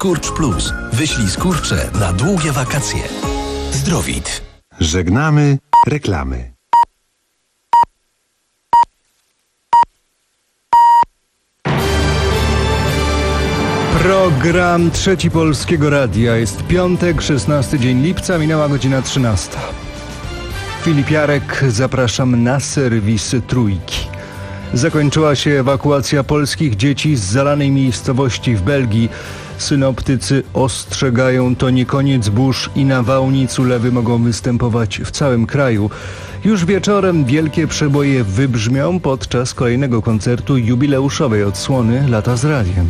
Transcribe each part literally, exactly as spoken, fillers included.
Skurcz Plus. Wyślij skurcze na długie wakacje. Zdrowit. Żegnamy reklamy. Program Trzeci Polskiego Radia. Jest piątek, szesnasty dzień lipca, minęła godzina trzynasta. Filip Jarek, zapraszam na serwis Trójki. Zakończyła się ewakuacja polskich dzieci z zalanej miejscowości w Belgii. Synoptycy ostrzegają, to nie koniec burz i nawałnic, ulewy mogą występować w całym kraju. Już wieczorem wielkie przeboje wybrzmią podczas kolejnego koncertu jubileuszowej odsłony Lata z Radiem.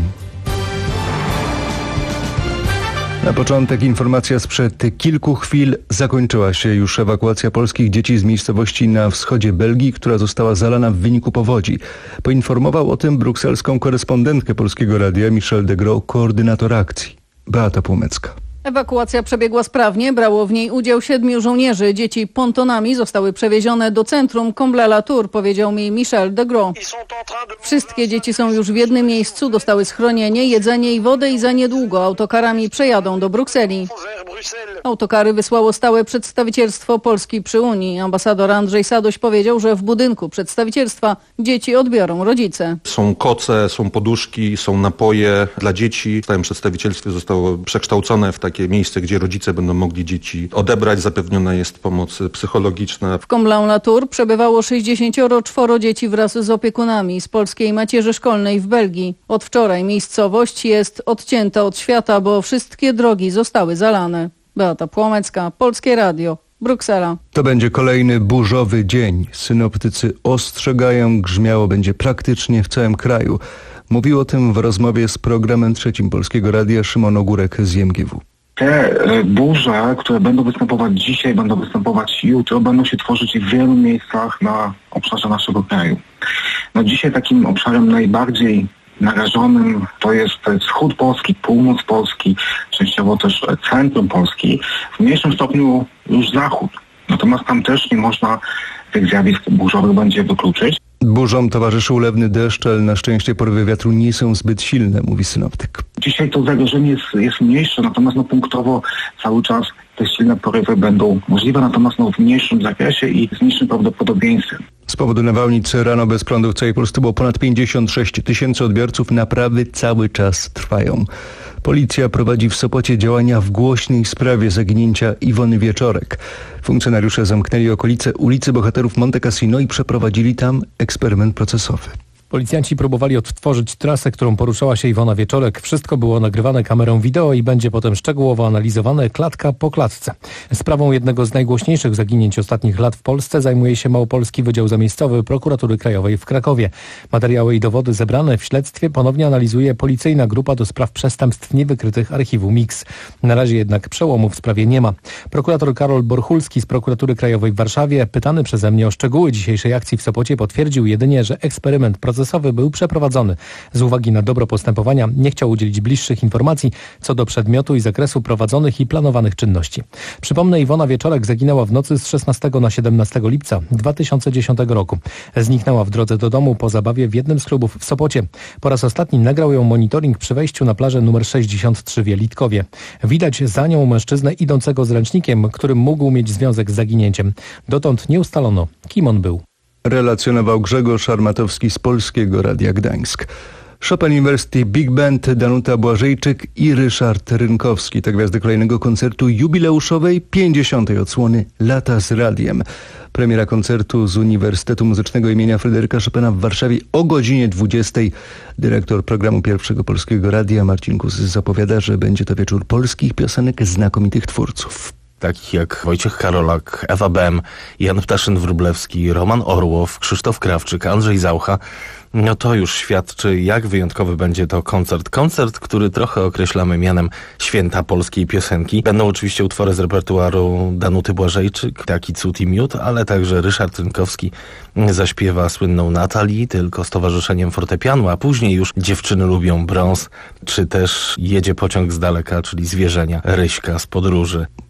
Na początek informacja sprzed kilku chwil. Zakończyła się już ewakuacja polskich dzieci z miejscowości na wschodzie Belgii, która została zalana w wyniku powodzi. Poinformował o tym brukselską korespondentkę Polskiego Radia Michel de Groot, koordynator akcji. Beata Płomecka. Ewakuacja przebiegła sprawnie, brało w niej udział siedmiu żołnierzy. Dzieci pontonami zostały przewiezione do centrum Comblain-la-Tour, powiedział mi Michel de Groot. Wszystkie dzieci są już w jednym miejscu, dostały schronienie, jedzenie i wodę i za niedługo autokarami przejadą do Brukseli. Autokary wysłało stałe przedstawicielstwo Polski przy Unii. Ambasador Andrzej Sadoś powiedział, że w budynku przedstawicielstwa dzieci odbiorą rodzice. Są koce, są poduszki, są napoje dla dzieci. W stałym przedstawicielstwie zostało przekształcone w takie miejsce, gdzie rodzice będą mogli dzieci odebrać. Zapewniona jest pomoc psychologiczna. W Comblain-la-Tour przebywało sześćdziesiąt cztery dzieci wraz z opiekunami z polskiej macierzy szkolnej w Belgii. Od wczoraj miejscowość jest odcięta od świata, bo wszystkie drogi zostały zalane. Beata Płomecka, Polskie Radio, Bruksela. To będzie kolejny burzowy dzień. Synoptycy ostrzegają, grzmiało będzie praktycznie w całym kraju. Mówił o tym w rozmowie z programem Trzecim Polskiego Radia Szymon Ogórek z I M G W. Te burze, które będą występować dzisiaj, będą występować jutro, będą się tworzyć w wielu miejscach na obszarze naszego kraju. No dzisiaj takim obszarem najbardziej narażonym to jest wschód Polski, północ Polski, częściowo też centrum Polski, w mniejszym stopniu już zachód. Natomiast tam też nie można tych zjawisk burzowych będzie wykluczyć. Burzom towarzyszy ulewny deszcz, ale na szczęście porywy wiatru nie są zbyt silne, mówi synoptyk. Dzisiaj to zagrożenie jest, jest mniejsze, natomiast no, punktowo cały czas te silne porywy będą możliwe, natomiast no, w mniejszym zakresie i z mniejszym prawdopodobieństwem. Z powodu nawałnic rano bez prądu w całej Polsce było ponad pięćdziesiąt sześć tysięcy odbiorców. Naprawy cały czas trwają. Policja prowadzi w Sopocie działania w głośnej sprawie zaginięcia Iwony Wieczorek. Funkcjonariusze zamknęli okolice ulicy Bohaterów Monte Cassino i przeprowadzili tam eksperyment procesowy. Policjanci próbowali odtworzyć trasę, którą poruszała się Iwona Wieczorek. Wszystko było nagrywane kamerą wideo i będzie potem szczegółowo analizowane klatka po klatce. Sprawą jednego z najgłośniejszych zaginięć ostatnich lat w Polsce zajmuje się Małopolski Wydział Zamiejscowy Prokuratury Krajowej w Krakowie. Materiały i dowody zebrane w śledztwie ponownie analizuje policyjna grupa do spraw przestępstw niewykrytych archiwum X. Na razie jednak przełomu w sprawie nie ma. Prokurator Karol Borchulski z Prokuratury Krajowej w Warszawie, pytany przeze mnie o szczegóły dzisiejszej akcji w Sopocie, potwierdził jedynie, że eksperyment procesowy był przeprowadzony. Z uwagi na dobro postępowania nie chciał udzielić bliższych informacji co do przedmiotu i zakresu prowadzonych i planowanych czynności. Przypomnę, Iwona Wieczorek zaginęła w nocy z szesnastego na siedemnastego lipca dwa tysiące dziesiątego roku. Zniknęła w drodze do domu po zabawie w jednym z klubów w Sopocie. Po raz ostatni nagrał ją monitoring przy wejściu na plażę numer sześćdziesiąt trzy w Jelitkowie. Widać za nią mężczyznę idącego z ręcznikiem, którym mógł mieć związek z zaginięciem. Dotąd nie ustalono, kim on był. Relacjonował Grzegorz Armatowski z Polskiego Radia Gdańsk. Chopin University Big Band, Danuta Błażejczyk i Ryszard Rynkowski. To gwiazdy kolejnego koncertu jubileuszowej pięćdziesiątej odsłony Lata z Radiem. Premiera koncertu z Uniwersytetu Muzycznego imienia Fryderyka Chopina w Warszawie o godzinie dwudziestej. Dyrektor programu Pierwszego Polskiego Radia Marcin Kus zapowiada, że będzie to wieczór polskich piosenek znakomitych twórców. Takich jak Wojciech Karolak, Ewa Bem, Jan Ptaszyn-Wróblewski, Roman Orłow, Krzysztof Krawczyk, Andrzej Zaucha. No to już świadczy, jak wyjątkowy będzie to koncert. Koncert, który trochę określamy mianem Święta Polskiej Piosenki. Będą oczywiście utwory z repertuaru Danuty Błażejczyk, Taki cud i miód, ale także Ryszard Rynkowski zaśpiewa słynną Natalii, tylko z towarzyszeniem fortepianu, a później już Dziewczyny lubią brąz, czy też Jedzie pociąg z daleka, czyli Zwierzenia Ryśka z podróży.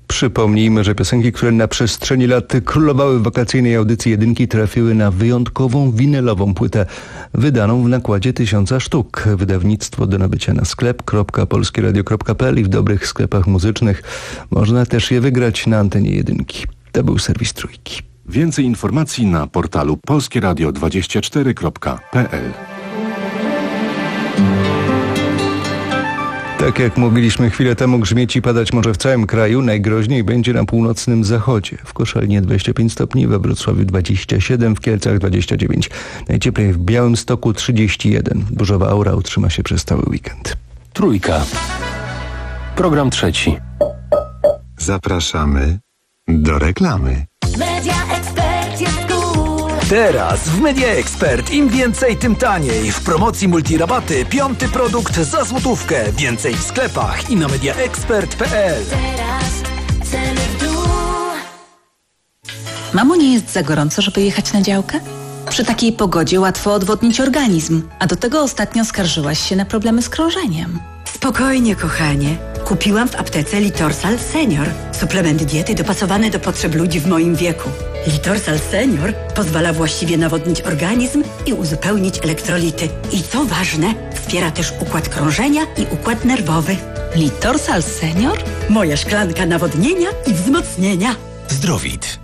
Przypomnijmy, że piosenki, które na przestrzeni lat królowały w wakacyjnej audycji Jedynki, trafiły na wyjątkową winylową płytę wydaną w nakładzie tysiąca sztuk. Wydawnictwo do nabycia na sklep kropka polskieradio kropka p l i w dobrych sklepach muzycznych. Można też je wygrać na antenie Jedynki. To był serwis Trójki. Więcej informacji na portalu polskieradio dwadzieścia cztery kropka p l. Tak jak mówiliśmy chwilę temu, grzmieć i padać może w całym kraju. Najgroźniej będzie na północnym zachodzie. W Koszalinie dwadzieścia pięć stopni, we Wrocławiu dwadzieścia siedem, w Kielcach dwadzieścia dziewięć. Najcieplej w Białymstoku trzydzieści jeden. Burzowa aura utrzyma się przez cały weekend. Trójka. Program trzeci. Zapraszamy do reklamy. Media Expert jest cool. Teraz w Media Expert im więcej, tym taniej. W promocji multirabaty piąty produkt za złotówkę. Więcej w sklepach i na mediaexpert kropka p l. Teraz ceny w dół. Mamo, nie jest za gorąco, żeby jechać na działkę? Przy takiej pogodzie łatwo odwodnić organizm, a do tego ostatnio skarżyłaś się na problemy z krążeniem. Spokojnie, kochanie. Kupiłam w aptece Litorsal Senior. Suplement diety dopasowany do potrzeb ludzi w moim wieku. Litorsal Senior pozwala właściwie nawodnić organizm i uzupełnić elektrolity. I co ważne, wspiera też układ krążenia i układ nerwowy. Litorsal Senior? Moja szklanka nawodnienia i wzmocnienia. Zdrowit.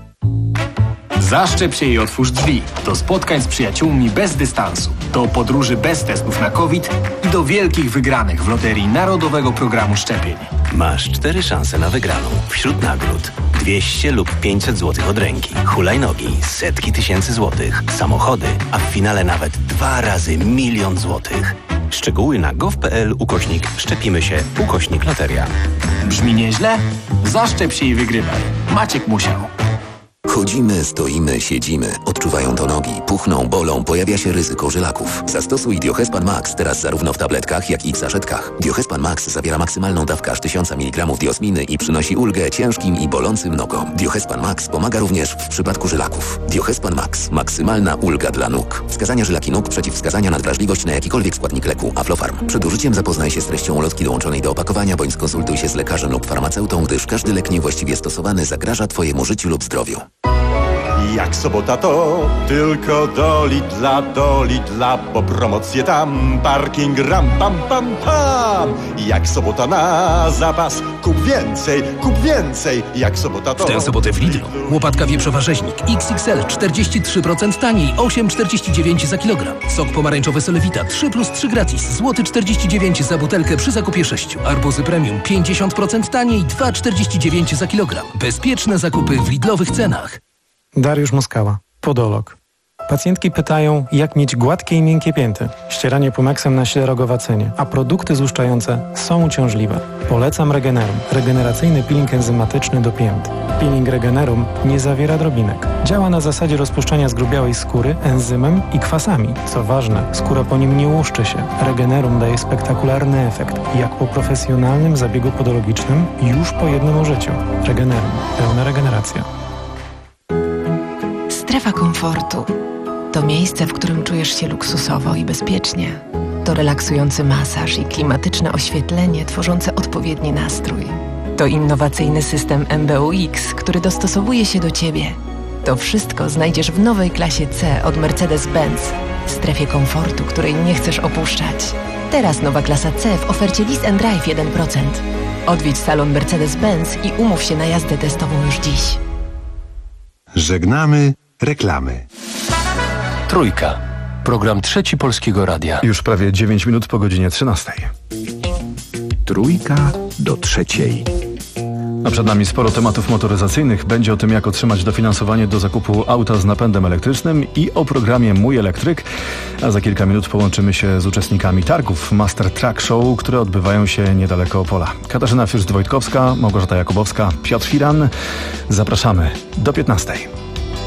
Zaszczep się i otwórz drzwi. Do spotkań z przyjaciółmi bez dystansu. Do podróży bez testów na COVID i do wielkich wygranych w loterii Narodowego Programu Szczepień. Masz cztery szanse na wygraną. Wśród nagród dwieście lub pięćset złotych od ręki, hulajnogi, setki tysięcy złotych, samochody, a w finale nawet dwa razy milion złotych. Szczegóły na gov.pl ukośnik szczepimy się ukośnik loteria. Brzmi nieźle? Zaszczep się i wygrywaj. Maciek musiał. Chodzimy, stoimy, siedzimy. Odczuwają to nogi, puchną, bolą, pojawia się ryzyko żylaków. Zastosuj Diohespan Max teraz zarówno w tabletkach, jak i w saszetkach. Diohespan Max zawiera maksymalną dawkę aż tysiąc miligramów diosminy i przynosi ulgę ciężkim i bolącym nogom. Diohespan Max pomaga również w przypadku żylaków. Diohespan Max. Maksymalna ulga dla nóg. Wskazania żylaki nóg, przeciwwskazania na wrażliwość na jakikolwiek składnik leku. Aflofarm. Przed użyciem zapoznaj się z treścią ulotki dołączonej do opakowania, bądź skonsultuj się z lekarzem lub farmaceutą, gdyż każdy lek niewłaściwie stosowany zagraża Twojemu życiu lub zdrowiu. Jak sobota to tylko do Lidla, do Lidla, bo promocje tam, parking ram, pam, pam, pam. Jak sobota na zapas, kup więcej, kup więcej. Jak sobota to... W tę sobotę w Lidlu. Łopatka wieprzowa rzeźnik X X L czterdzieści trzy procent taniej, osiem czterdzieści dziewięć za kilogram. Sok pomarańczowy Solewita trzy plus trzy gratis, złoty czterdzieści dziewięć za butelkę przy zakupie sześciu. Arbuzy premium pięćdziesiąt procent taniej, dwa czterdzieści dziewięć za kilogram. Bezpieczne zakupy w Lidlowych cenach. Dariusz Moskała, podolog. Pacjentki pytają, jak mieć gładkie i miękkie pięty. Ścieranie Pumaxem na źle rogowacenie, a produkty złuszczające są uciążliwe. Polecam Regenerum, regeneracyjny peeling enzymatyczny do pięt. Peeling Regenerum nie zawiera drobinek. Działa na zasadzie rozpuszczania zgrubiałej skóry enzymem i kwasami. Co ważne, skóra po nim nie łuszczy się. Regenerum daje spektakularny efekt, jak po profesjonalnym zabiegu podologicznym już po jednym użyciu. Regenerum. Pełna regeneracja. Strefa komfortu to miejsce, w którym czujesz się luksusowo i bezpiecznie. To relaksujący masaż i klimatyczne oświetlenie tworzące odpowiedni nastrój. To innowacyjny system M B U X, który dostosowuje się do Ciebie. To wszystko znajdziesz w nowej klasie C od Mercedes-Benz. W strefie komfortu, której nie chcesz opuszczać. Teraz nowa klasa C w ofercie Lease and Drive jeden procent. Odwiedź salon Mercedes-Benz i umów się na jazdę testową już dziś. Żegnamy reklamy. Trójka. Program Trzeci Polskiego Radia. Już prawie dziewięć minut po godzinie trzynastej. Trójka do trzeciej. A przed nami sporo tematów motoryzacyjnych. Będzie o tym, jak otrzymać dofinansowanie do zakupu auta z napędem elektrycznym i o programie Mój Elektryk. A za kilka minut połączymy się z uczestnikami targów Master Truck Show, które odbywają się niedaleko Opola. Katarzyna Fürst-Wojtkowska, Małgorzata Jakubowska, Piotr Firan. Zapraszamy do piętnastej.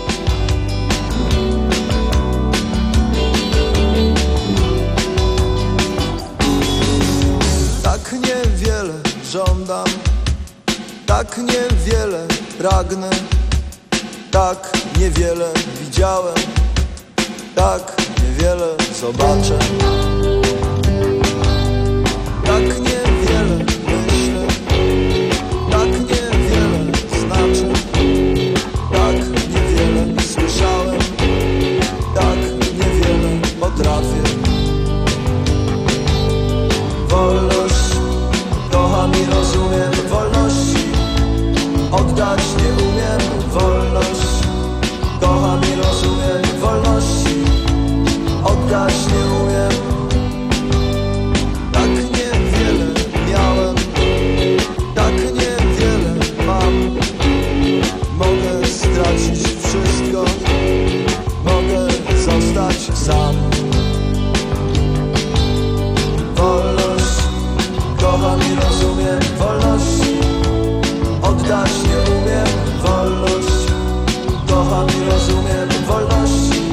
Tak niewiele żądam, tak niewiele pragnę, tak niewiele widziałem, tak niewiele zobaczę. Tak niewiele myślę, tak niewiele rozumiem wolności. Oddać nie umiem wolność. Kocham i rozumiem wolności.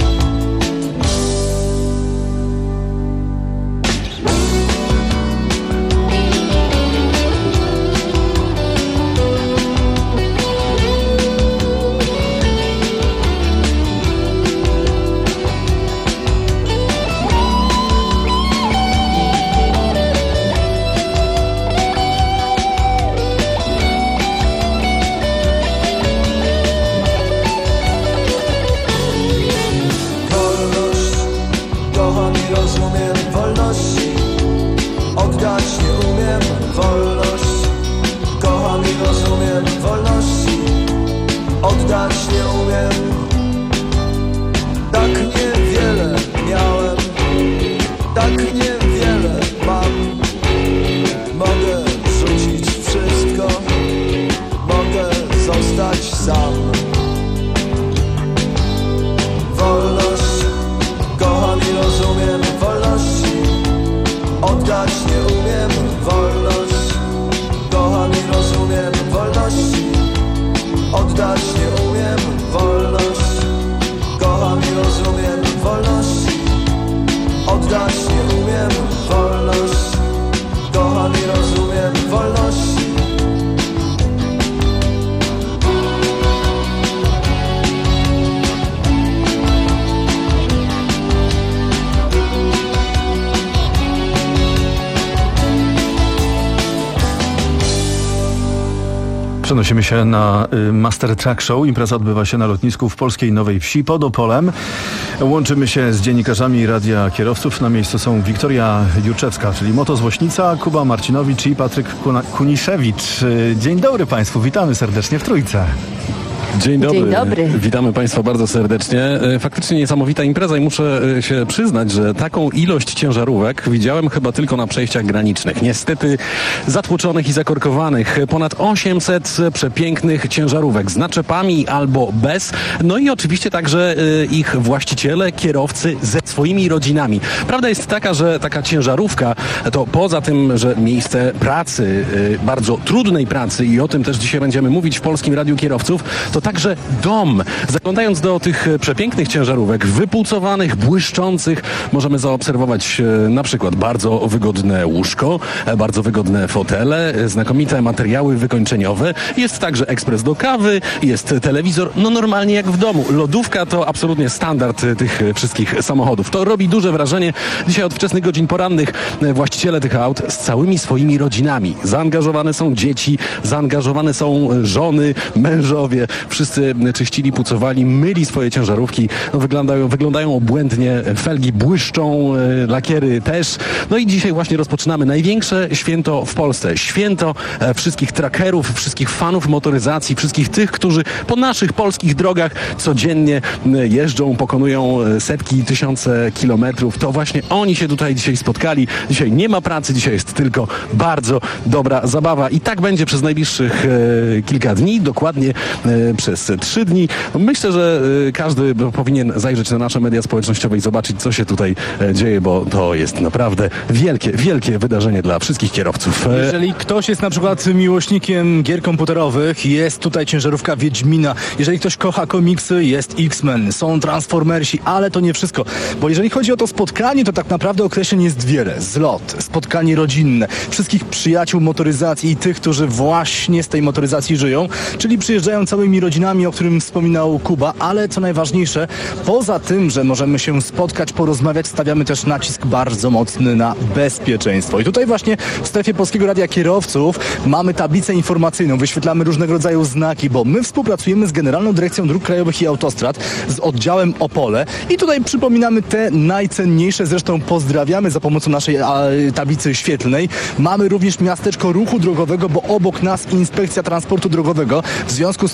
Oddać nie umiem wolność. Kocham i rozumiem wolności. Oddać nie umiem. Tak niewiele miałem, tak niewiele mam. Mogę rzucić wszystko, mogę zostać sam. Wolność, kocham i rozumiem wolności. Oddać nie umiem wolność. Kocham i rozumiem wolności. Oddać nie umiem wolność. Kocham i rozumiem wolności. Oddać nie umiem wolność. Kocham i rozumiem wolności. Przenosimy się na Master Truck Show. Impreza odbywa się na lotnisku w polskiej Nowej Wsi pod Opolem. Łączymy się z dziennikarzami Radia Kierowców. Na miejscu są Wiktoria Jurczewska, czyli motozłośnica, Kuba Marcinowicz i Patryk Kuniszewicz. Dzień dobry Państwu, witamy serdecznie w Trójce. Dzień dobry. Dzień dobry. Witamy Państwa bardzo serdecznie. Faktycznie niesamowita impreza i muszę się przyznać, że taką ilość ciężarówek widziałem chyba tylko na przejściach granicznych. Niestety zatłoczonych i zakorkowanych. Ponad osiemset przepięknych ciężarówek z naczepami albo bez. No i oczywiście także ich właściciele, kierowcy ze swoimi rodzinami. Prawda jest taka, że taka ciężarówka to poza tym, że miejsce pracy, bardzo trudnej pracy i o tym też dzisiaj będziemy mówić w Polskim Radiu Kierowców, to także dom. Zaglądając do tych przepięknych ciężarówek, wypłucowanych, błyszczących, możemy zaobserwować na przykład bardzo wygodne łóżko, bardzo wygodne fotele, znakomite materiały wykończeniowe. Jest także ekspres do kawy, jest telewizor, no normalnie jak w domu. Lodówka to absolutnie standard tych wszystkich samochodów. To robi duże wrażenie. Dzisiaj od wczesnych godzin porannych właściciele tych aut z całymi swoimi rodzinami. Zaangażowane są dzieci, zaangażowane są żony, mężowie. Wszyscy czyścili, pucowali, myli swoje ciężarówki. No, wyglądają, wyglądają obłędnie, felgi błyszczą, lakiery też. No i dzisiaj właśnie rozpoczynamy największe święto w Polsce. Święto wszystkich trackerów, wszystkich fanów motoryzacji, wszystkich tych, którzy po naszych polskich drogach codziennie jeżdżą, pokonują setki, tysiące kilometrów. To właśnie oni się tutaj dzisiaj spotkali. Dzisiaj nie ma pracy, dzisiaj jest tylko bardzo dobra zabawa. I tak będzie przez najbliższych e, kilka dni, dokładnie e, przez trzy dni. Myślę, że każdy powinien zajrzeć na nasze media społecznościowe i zobaczyć, co się tutaj dzieje, bo to jest naprawdę wielkie, wielkie wydarzenie dla wszystkich kierowców. Jeżeli ktoś jest na przykład miłośnikiem gier komputerowych, jest tutaj ciężarówka Wiedźmina. Jeżeli ktoś kocha komiksy, jest X-Men, są Transformersi, ale to nie wszystko. Bo jeżeli chodzi o to spotkanie, to tak naprawdę określeń jest wiele. Zlot, spotkanie rodzinne, wszystkich przyjaciół motoryzacji i tych, którzy właśnie z tej motoryzacji żyją, czyli przyjeżdżają całymi rodzinami, o którym wspominał Kuba, ale co najważniejsze, poza tym, że możemy się spotkać, porozmawiać, stawiamy też nacisk bardzo mocny na bezpieczeństwo. I tutaj właśnie w strefie Polskiego Radia Kierowców mamy tablicę informacyjną, wyświetlamy różnego rodzaju znaki, bo my współpracujemy z Generalną Dyrekcją Dróg Krajowych i Autostrad, z oddziałem Opole i tutaj przypominamy te najcenniejsze, zresztą pozdrawiamy za pomocą naszej a, tablicy świetlnej. Mamy również miasteczko ruchu drogowego, bo obok nas Inspekcja Transportu Drogowego. W związku z tym przy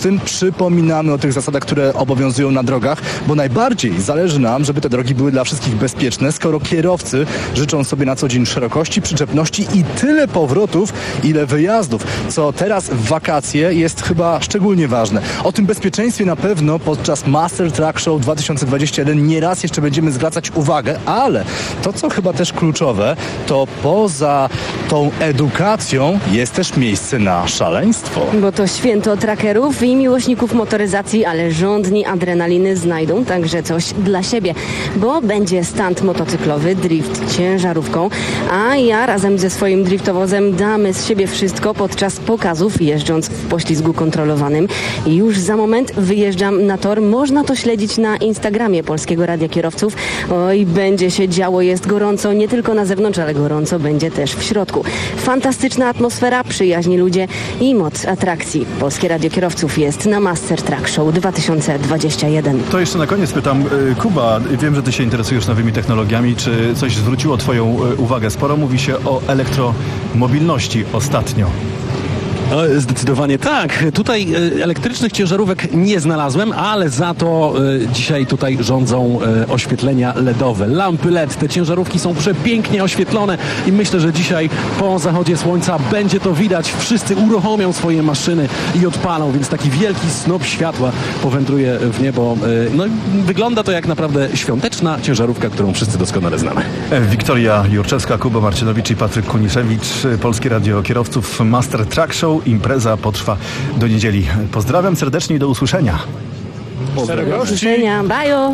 przypominamy o tych zasadach, które obowiązują na drogach, bo najbardziej zależy nam, żeby te drogi były dla wszystkich bezpieczne, skoro kierowcy życzą sobie na co dzień szerokości, przyczepności i tyle powrotów, ile wyjazdów, co teraz w wakacje jest chyba szczególnie ważne. O tym bezpieczeństwie na pewno podczas Master Truck Show dwa tysiące dwudziestego pierwszego nieraz jeszcze będziemy zwracać uwagę, ale to, co chyba też kluczowe, to poza tą edukacją jest też miejsce na szaleństwo. Bo to święto trackerów i miłośników motoryzacji, ale żądni adrenaliny znajdą także coś dla siebie, bo będzie stand motocyklowy, drift ciężarówką, a ja razem ze swoim driftowozem damy z siebie wszystko podczas pokazów, jeżdżąc w poślizgu kontrolowanym. I już za moment wyjeżdżam na tor. Można to śledzić na Instagramie Polskiego Radia Kierowców. Oj, będzie się działo, jest gorąco, nie tylko na zewnątrz, ale gorąco będzie też w środku. Fantastyczna atmosfera, przyjaźni ludzie i moc atrakcji. Polskie Radio Kierowców jest na Master Truck Show dwa tysiące dwudziesty pierwszy. To jeszcze na koniec pytam, Kuba, wiem, że ty się interesujesz nowymi technologiami, czy coś zwróciło twoją uwagę? Sporo mówi się o elektromobilności ostatnio. Zdecydowanie tak. Tutaj elektrycznych ciężarówek nie znalazłem, ale za to dzisiaj tutaj rządzą oświetlenia ledowe. Lampy L E D. Te ciężarówki są przepięknie oświetlone i myślę, że dzisiaj po zachodzie słońca będzie to widać. Wszyscy uruchomią swoje maszyny i odpalą, więc taki wielki snop światła powędruje w niebo. No, wygląda to jak naprawdę świąteczna ciężarówka, którą wszyscy doskonale znamy. Wiktoria Jurczewska, Kuba Marcinowicz i Patryk Kuniszewicz. Polskie Radio Kierowców Master Truck Show. Impreza potrwa do niedzieli. Pozdrawiam serdecznie i do usłyszenia. Do usłyszenia. Bajo.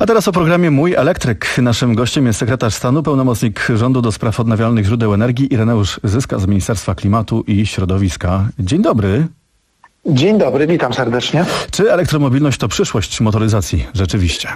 A teraz o programie Mój Elektryk. Naszym gościem jest sekretarz stanu, pełnomocnik rządu do spraw odnawialnych źródeł energii Ireneusz Zyska z Ministerstwa Klimatu i Środowiska. Dzień dobry. Dzień dobry, witam serdecznie. Czy elektromobilność to przyszłość motoryzacji rzeczywiście?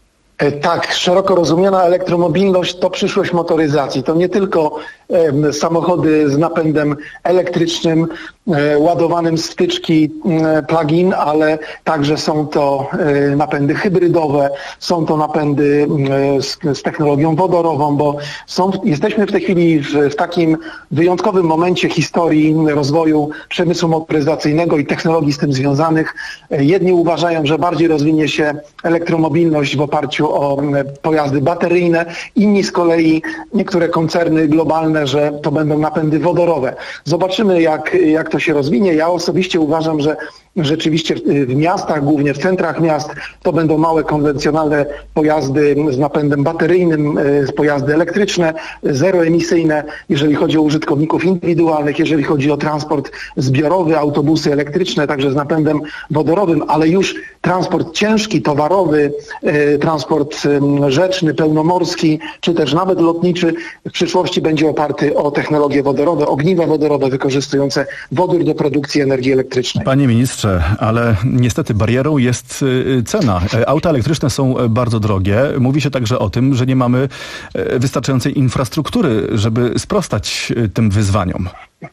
Tak, szeroko rozumiana elektromobilność to przyszłość motoryzacji. To nie tylko e, samochody z napędem elektrycznym, e, ładowanym z wtyczki e, plug-in, ale także są to e, napędy hybrydowe, są to napędy e, z, z technologią wodorową, bo są, jesteśmy w tej chwili w, w takim wyjątkowym momencie historii rozwoju przemysłu motoryzacyjnego i technologii z tym związanych. E, jedni uważają, że bardziej rozwinie się elektromobilność w oparciu o pojazdy bateryjne, inni z kolei, niektóre koncerny globalne, że to będą napędy wodorowe. Zobaczymy, jak, jak to się rozwinie. Ja osobiście uważam, że rzeczywiście w miastach, głównie w centrach miast, to będą małe, konwencjonalne pojazdy z napędem bateryjnym, pojazdy elektryczne, zeroemisyjne, jeżeli chodzi o użytkowników indywidualnych, jeżeli chodzi o transport zbiorowy, autobusy elektryczne, także z napędem wodorowym, ale już transport ciężki, towarowy, transport rzeczny, pełnomorski, czy też nawet lotniczy w przyszłości będzie oparty o technologie wodorowe, ogniwa wodorowe wykorzystujące wodór do produkcji energii elektrycznej. Panie ministrze, ale niestety barierą jest cena. Auta elektryczne są bardzo drogie. Mówi się także o tym, że nie mamy wystarczającej infrastruktury, żeby sprostać tym wyzwaniom.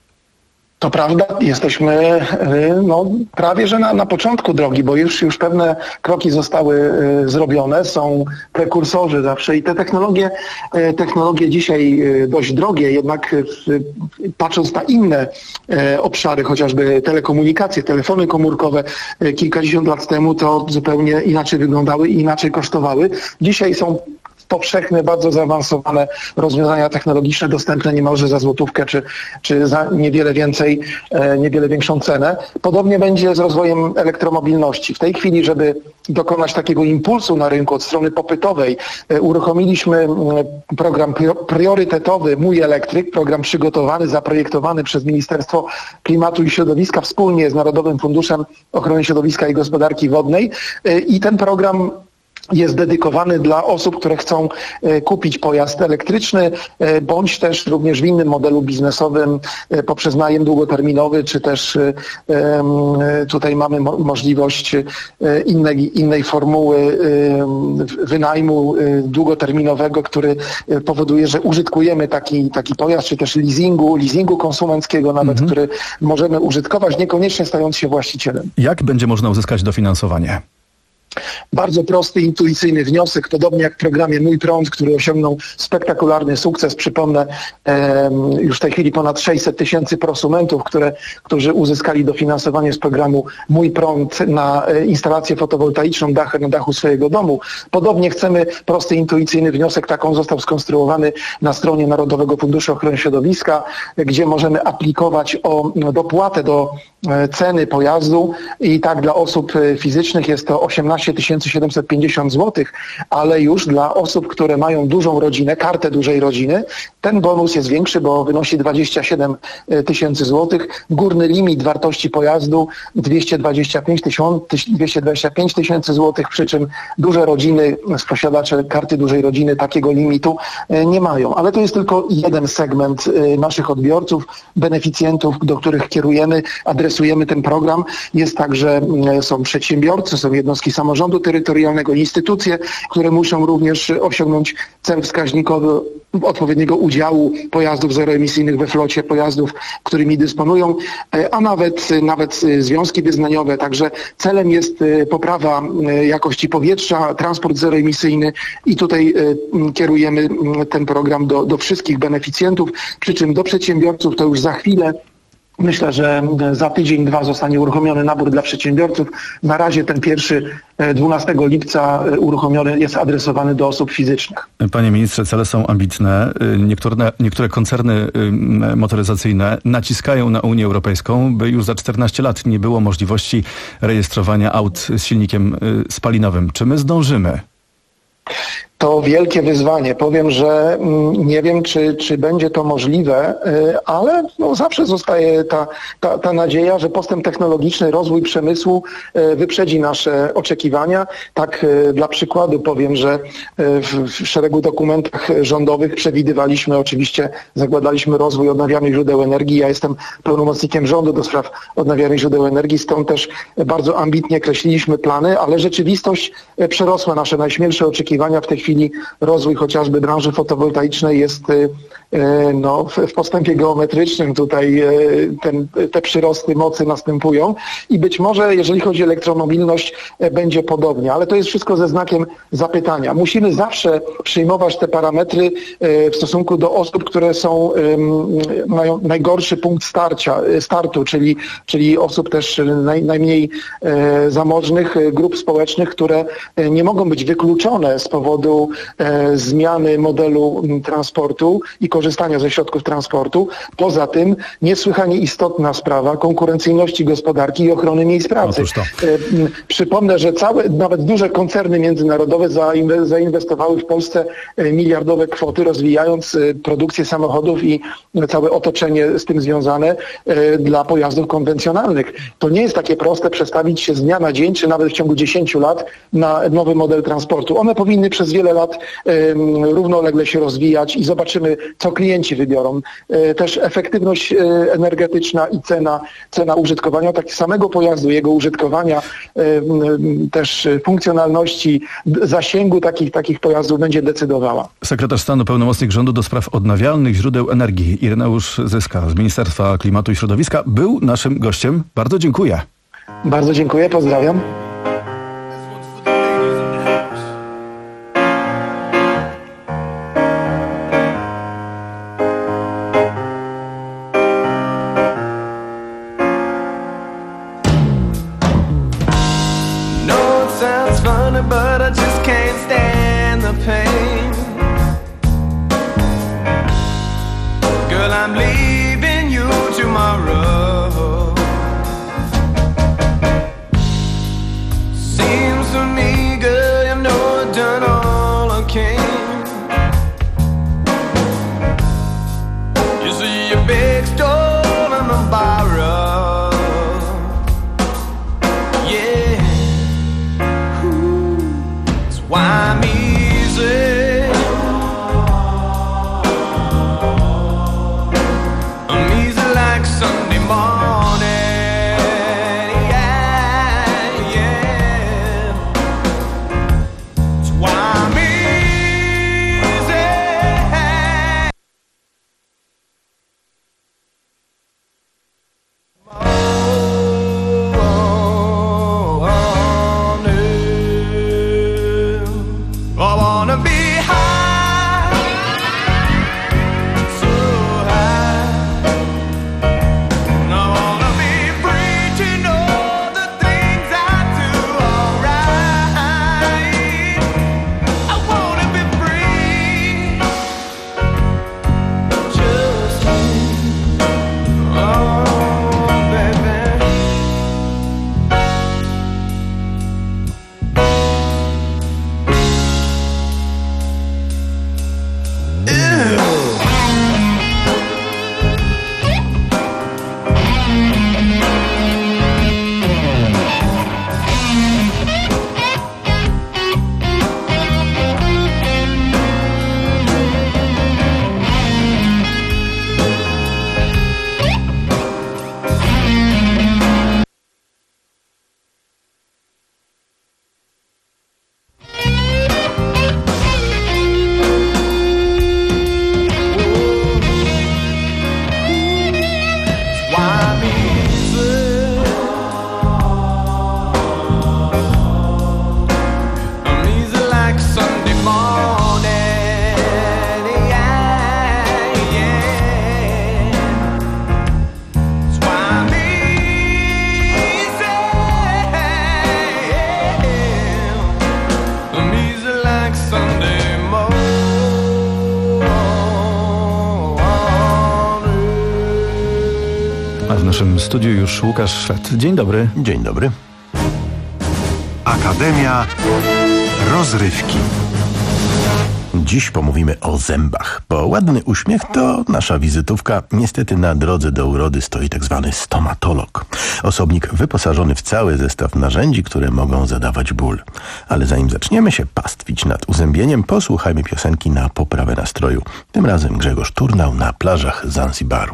To prawda, jesteśmy no, prawie że na, na początku drogi, bo już, już pewne kroki zostały y, zrobione, są prekursorzy zawsze i te technologie, y, technologie dzisiaj y, dość drogie, jednak y, patrząc na inne y, obszary, chociażby telekomunikacje, telefony komórkowe y, kilkadziesiąt lat temu to zupełnie inaczej wyglądały i inaczej kosztowały. Dzisiaj są powszechne, bardzo zaawansowane rozwiązania technologiczne, dostępne niemalże za złotówkę, czy, czy za niewiele więcej, e, niewiele większą cenę. Podobnie będzie z rozwojem elektromobilności. W tej chwili, żeby dokonać takiego impulsu na rynku od strony popytowej, e, uruchomiliśmy e, program priorytetowy Mój Elektryk, program przygotowany, zaprojektowany przez Ministerstwo Klimatu i Środowiska wspólnie z Narodowym Funduszem Ochrony Środowiska i Gospodarki Wodnej e, i ten program jest dedykowany dla osób, które chcą e, kupić pojazd elektryczny, e, bądź też również w innym modelu biznesowym e, poprzez najem długoterminowy, czy też e, e, tutaj mamy mo- możliwość e, innej, innej formuły e, wynajmu e, długoterminowego, który e, powoduje, że użytkujemy taki, taki pojazd, czy też leasingu, leasingu konsumenckiego nawet, mhm. który możemy użytkować, niekoniecznie stając się właścicielem. Jak będzie można uzyskać dofinansowanie? Bardzo prosty, intuicyjny wniosek, podobnie jak w programie Mój Prąd, który osiągnął spektakularny sukces. Przypomnę, e, już w tej chwili ponad sześćset tysięcy prosumentów, które, którzy uzyskali dofinansowanie z programu Mój Prąd na e, instalację fotowoltaiczną dach, na dachu swojego domu. Podobnie chcemy prosty, intuicyjny wniosek, taką został skonstruowany na stronie Narodowego Funduszu Ochrony Środowiska, gdzie możemy aplikować o dopłatę do e, ceny pojazdu i tak dla osób fizycznych jest to osiemnaście tysięcy siedemset pięćdziesiąt złotych, ale już dla osób, które mają dużą rodzinę, kartę dużej rodziny, ten bonus jest większy, bo wynosi dwadzieścia siedem tysięcy złotych. Górny limit wartości pojazdu dwieście dwadzieścia pięć tysięcy złotych, przy czym duże rodziny, posiadacze karty dużej rodziny takiego limitu nie mają. Ale to jest tylko jeden segment naszych odbiorców, beneficjentów, do których kierujemy, adresujemy ten program. Jest także, są przedsiębiorcy, są jednostki samorządu terytorialnego, instytucje, które muszą również osiągnąć cel wskaźnikowy odpowiedniego udziału pojazdów zeroemisyjnych we flocie pojazdów, którymi dysponują, a nawet, nawet związki wyznaniowe. Także celem jest poprawa jakości powietrza, transport zeroemisyjny i tutaj kierujemy ten program do, do wszystkich beneficjentów, przy czym do przedsiębiorców to już za chwilę. Myślę, że za tydzień, dwa zostanie uruchomiony nabór dla przedsiębiorców. Na razie ten pierwszy dwunastego lipca uruchomiony jest adresowany do osób fizycznych. Panie ministrze, cele są ambitne. Niektóre, niektóre koncerny motoryzacyjne naciskają na Unię Europejską, by już za czternaście lat nie było możliwości rejestrowania aut z silnikiem spalinowym. Czy my zdążymy? to wielkie wyzwanie. Powiem, że mm, nie wiem, czy, czy będzie to możliwe, y, ale no, zawsze zostaje ta, ta, ta nadzieja, że postęp technologiczny, rozwój przemysłu y, wyprzedzi nasze oczekiwania. Tak y, dla przykładu powiem, że y, w, w szeregu dokumentach rządowych przewidywaliśmy, oczywiście zakładaliśmy rozwój odnawialnych źródeł energii. Ja jestem pełnomocnikiem rządu do spraw odnawialnych źródeł energii, stąd też bardzo ambitnie kreśliliśmy plany, ale rzeczywistość y, przerosła nasze najśmielsze oczekiwania. W tej chwili rozwój chociażby branży fotowoltaicznej jest no, w postępie geometrycznym. Tutaj ten, te przyrosty mocy następują i być może, jeżeli chodzi o elektromobilność, będzie podobnie, ale to jest wszystko ze znakiem zapytania. Musimy zawsze przyjmować te parametry w stosunku do osób, które są, mają najgorszy punkt starcia, startu, czyli, czyli osób też naj, najmniej zamożnych, grup społecznych, które nie mogą być wykluczone z powodu e, zmiany modelu transportu i korzystania ze środków transportu. Poza tym niesłychanie istotna sprawa konkurencyjności gospodarki i ochrony miejsc pracy. E, m, przypomnę, że całe, nawet duże koncerny międzynarodowe zainwe, zainwestowały w Polsce e, miliardowe kwoty, rozwijając e, produkcję samochodów i całe otoczenie z tym związane e, dla pojazdów konwencjonalnych. To nie jest takie proste przestawić się z dnia na dzień, czy nawet w ciągu dziesięciu lat na nowy model transportu. One powinny przez wiele lat um, równolegle się rozwijać i zobaczymy, co klienci wybiorą. E, też efektywność e, energetyczna i cena, cena użytkowania tak samego pojazdu, jego użytkowania, e, m, też funkcjonalności, zasięgu takich, takich pojazdów będzie decydowała. Sekretarz stanu, pełnomocnik rządu do spraw odnawialnych źródeł energii Ireneusz Zyska z Ministerstwa Klimatu i Środowiska był naszym gościem. Bardzo dziękuję. Bardzo dziękuję, pozdrawiam. But I just can't stand the pain. Girl, I'm leaving you tomorrow. Seems to me, girl, you know I've done all I can. You see your big stole and the borrow. Yeah. Why I'm easy, I'm easy like Sunday morning, yeah, yeah. That's why I'm easy. I wanna be high, so high. I wanna be free to know the things I do alright. I wanna be free, just me, oh baby. A w naszym studiu już Łukasz Szwed. Dzień dobry. Dzień dobry. Akademia Rozrywki. Dziś pomówimy o zębach, bo ładny uśmiech to nasza wizytówka. Niestety na drodze do urody stoi tak zwany stomatolog. Osobnik wyposażony w cały zestaw narzędzi, które mogą zadawać ból. Ale zanim zaczniemy się pastwić nad uzębieniem, posłuchajmy piosenki na poprawę nastroju. Tym razem Grzegorz Turnał na plażach Zanzibaru.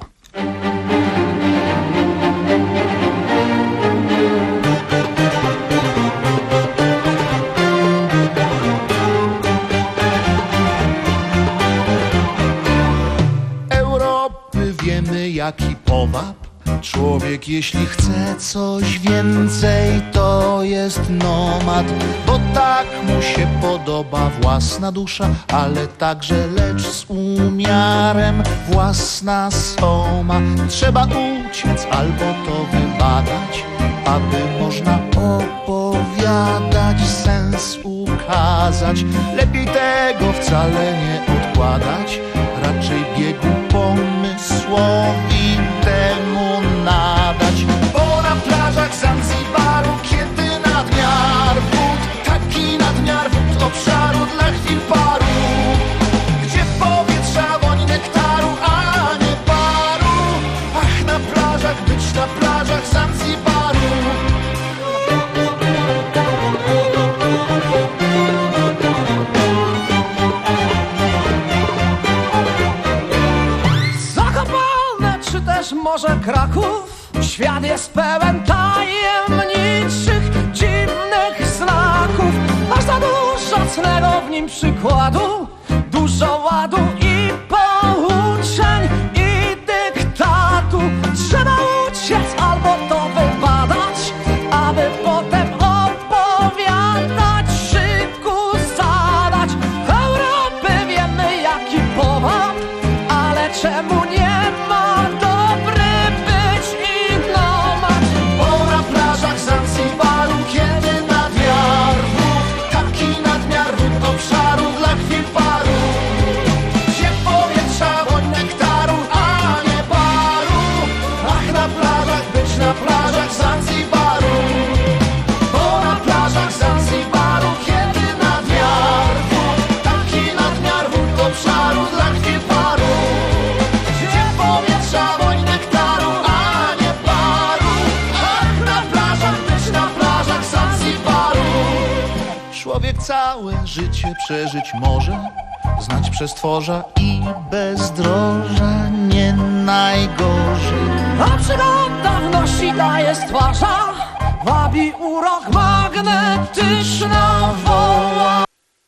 Wiemy, jaki powab człowiek, jeśli chce coś więcej, to jest nomad, bo tak mu się podoba własna dusza, ale także lecz z umiarem własna soma. Trzeba uciec albo to wybadać, aby można opowiadać, sens ukazać. Lepiej tego wcale nie odkładać, raczej biegu pomysłowi temu nadać. Bo na plażach Zanzibaru, kiedy nadmiar wód, taki nadmiar wód obszaru dla chwil paru, gdzie powietrza woń nektaru, a nie paru. Ach, na plażach być, na plażach Zanzibaru. Może Kraków, świat jest pełen tajemniczych, dziwnych znaków. Aż za dużo cnego w nim przykładu, dużo ładu i pouczeń i dyktatu. Trzeba uciec albo to wybadać, aby potem opowiadać, szyku zadać. Europy wiemy, jaki powab, ale czemu nie ma całe życie przeżyć może, znać przestworza i bezdroża nie najgorzej. A przygoda wnosi, daje stwarza, wabi urok magnetyczna woła.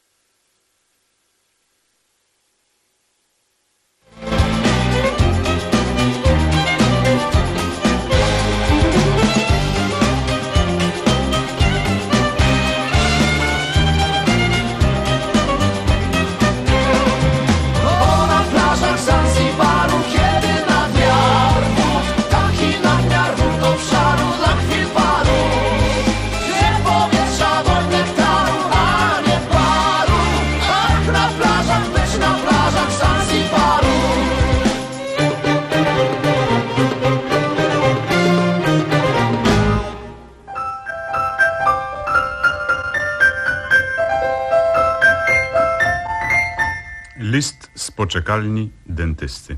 List z poczekalni dentysty.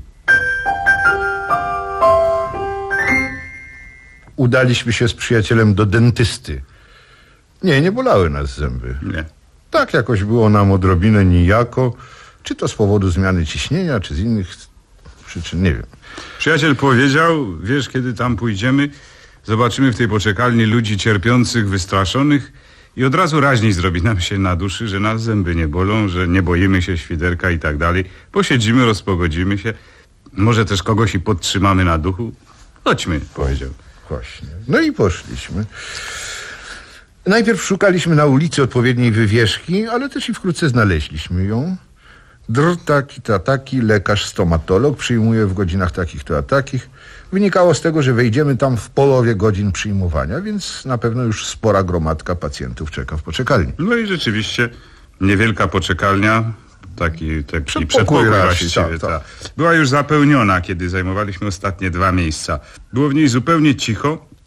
Udaliśmy się z przyjacielem do dentysty. Nie, nie bolały nas zęby. Nie. Tak jakoś było nam odrobinę nijako, czy to z powodu zmiany ciśnienia, czy z innych przyczyn, nie wiem. Przyjaciel powiedział, wiesz, kiedy tam pójdziemy, zobaczymy w tej poczekalni ludzi cierpiących, wystraszonych i od razu raźniej zrobi nam się na duszy, że nas zęby nie bolą, że nie boimy się świderka i tak dalej. Posiedzimy, rozpogodzimy się, może też kogoś i podtrzymamy na duchu. Chodźmy, powiedział. Właśnie. No i poszliśmy. Najpierw szukaliśmy na ulicy odpowiedniej wywieszki, ale też i wkrótce znaleźliśmy ją. Dr taki, ta taki, lekarz stomatolog przyjmuje w godzinach takich to a takich. Wynikało z tego, że wejdziemy tam w połowie godzin przyjmowania, więc na pewno już spora gromadka pacjentów czeka w poczekalni. No i rzeczywiście niewielka poczekalnia, taki, taki przedpokój, przedpokój raczej, właściwie, ta, ta. ta. Była już zapełniona, kiedy zajmowaliśmy ostatnie dwa miejsca. Było w niej zupełnie cicho,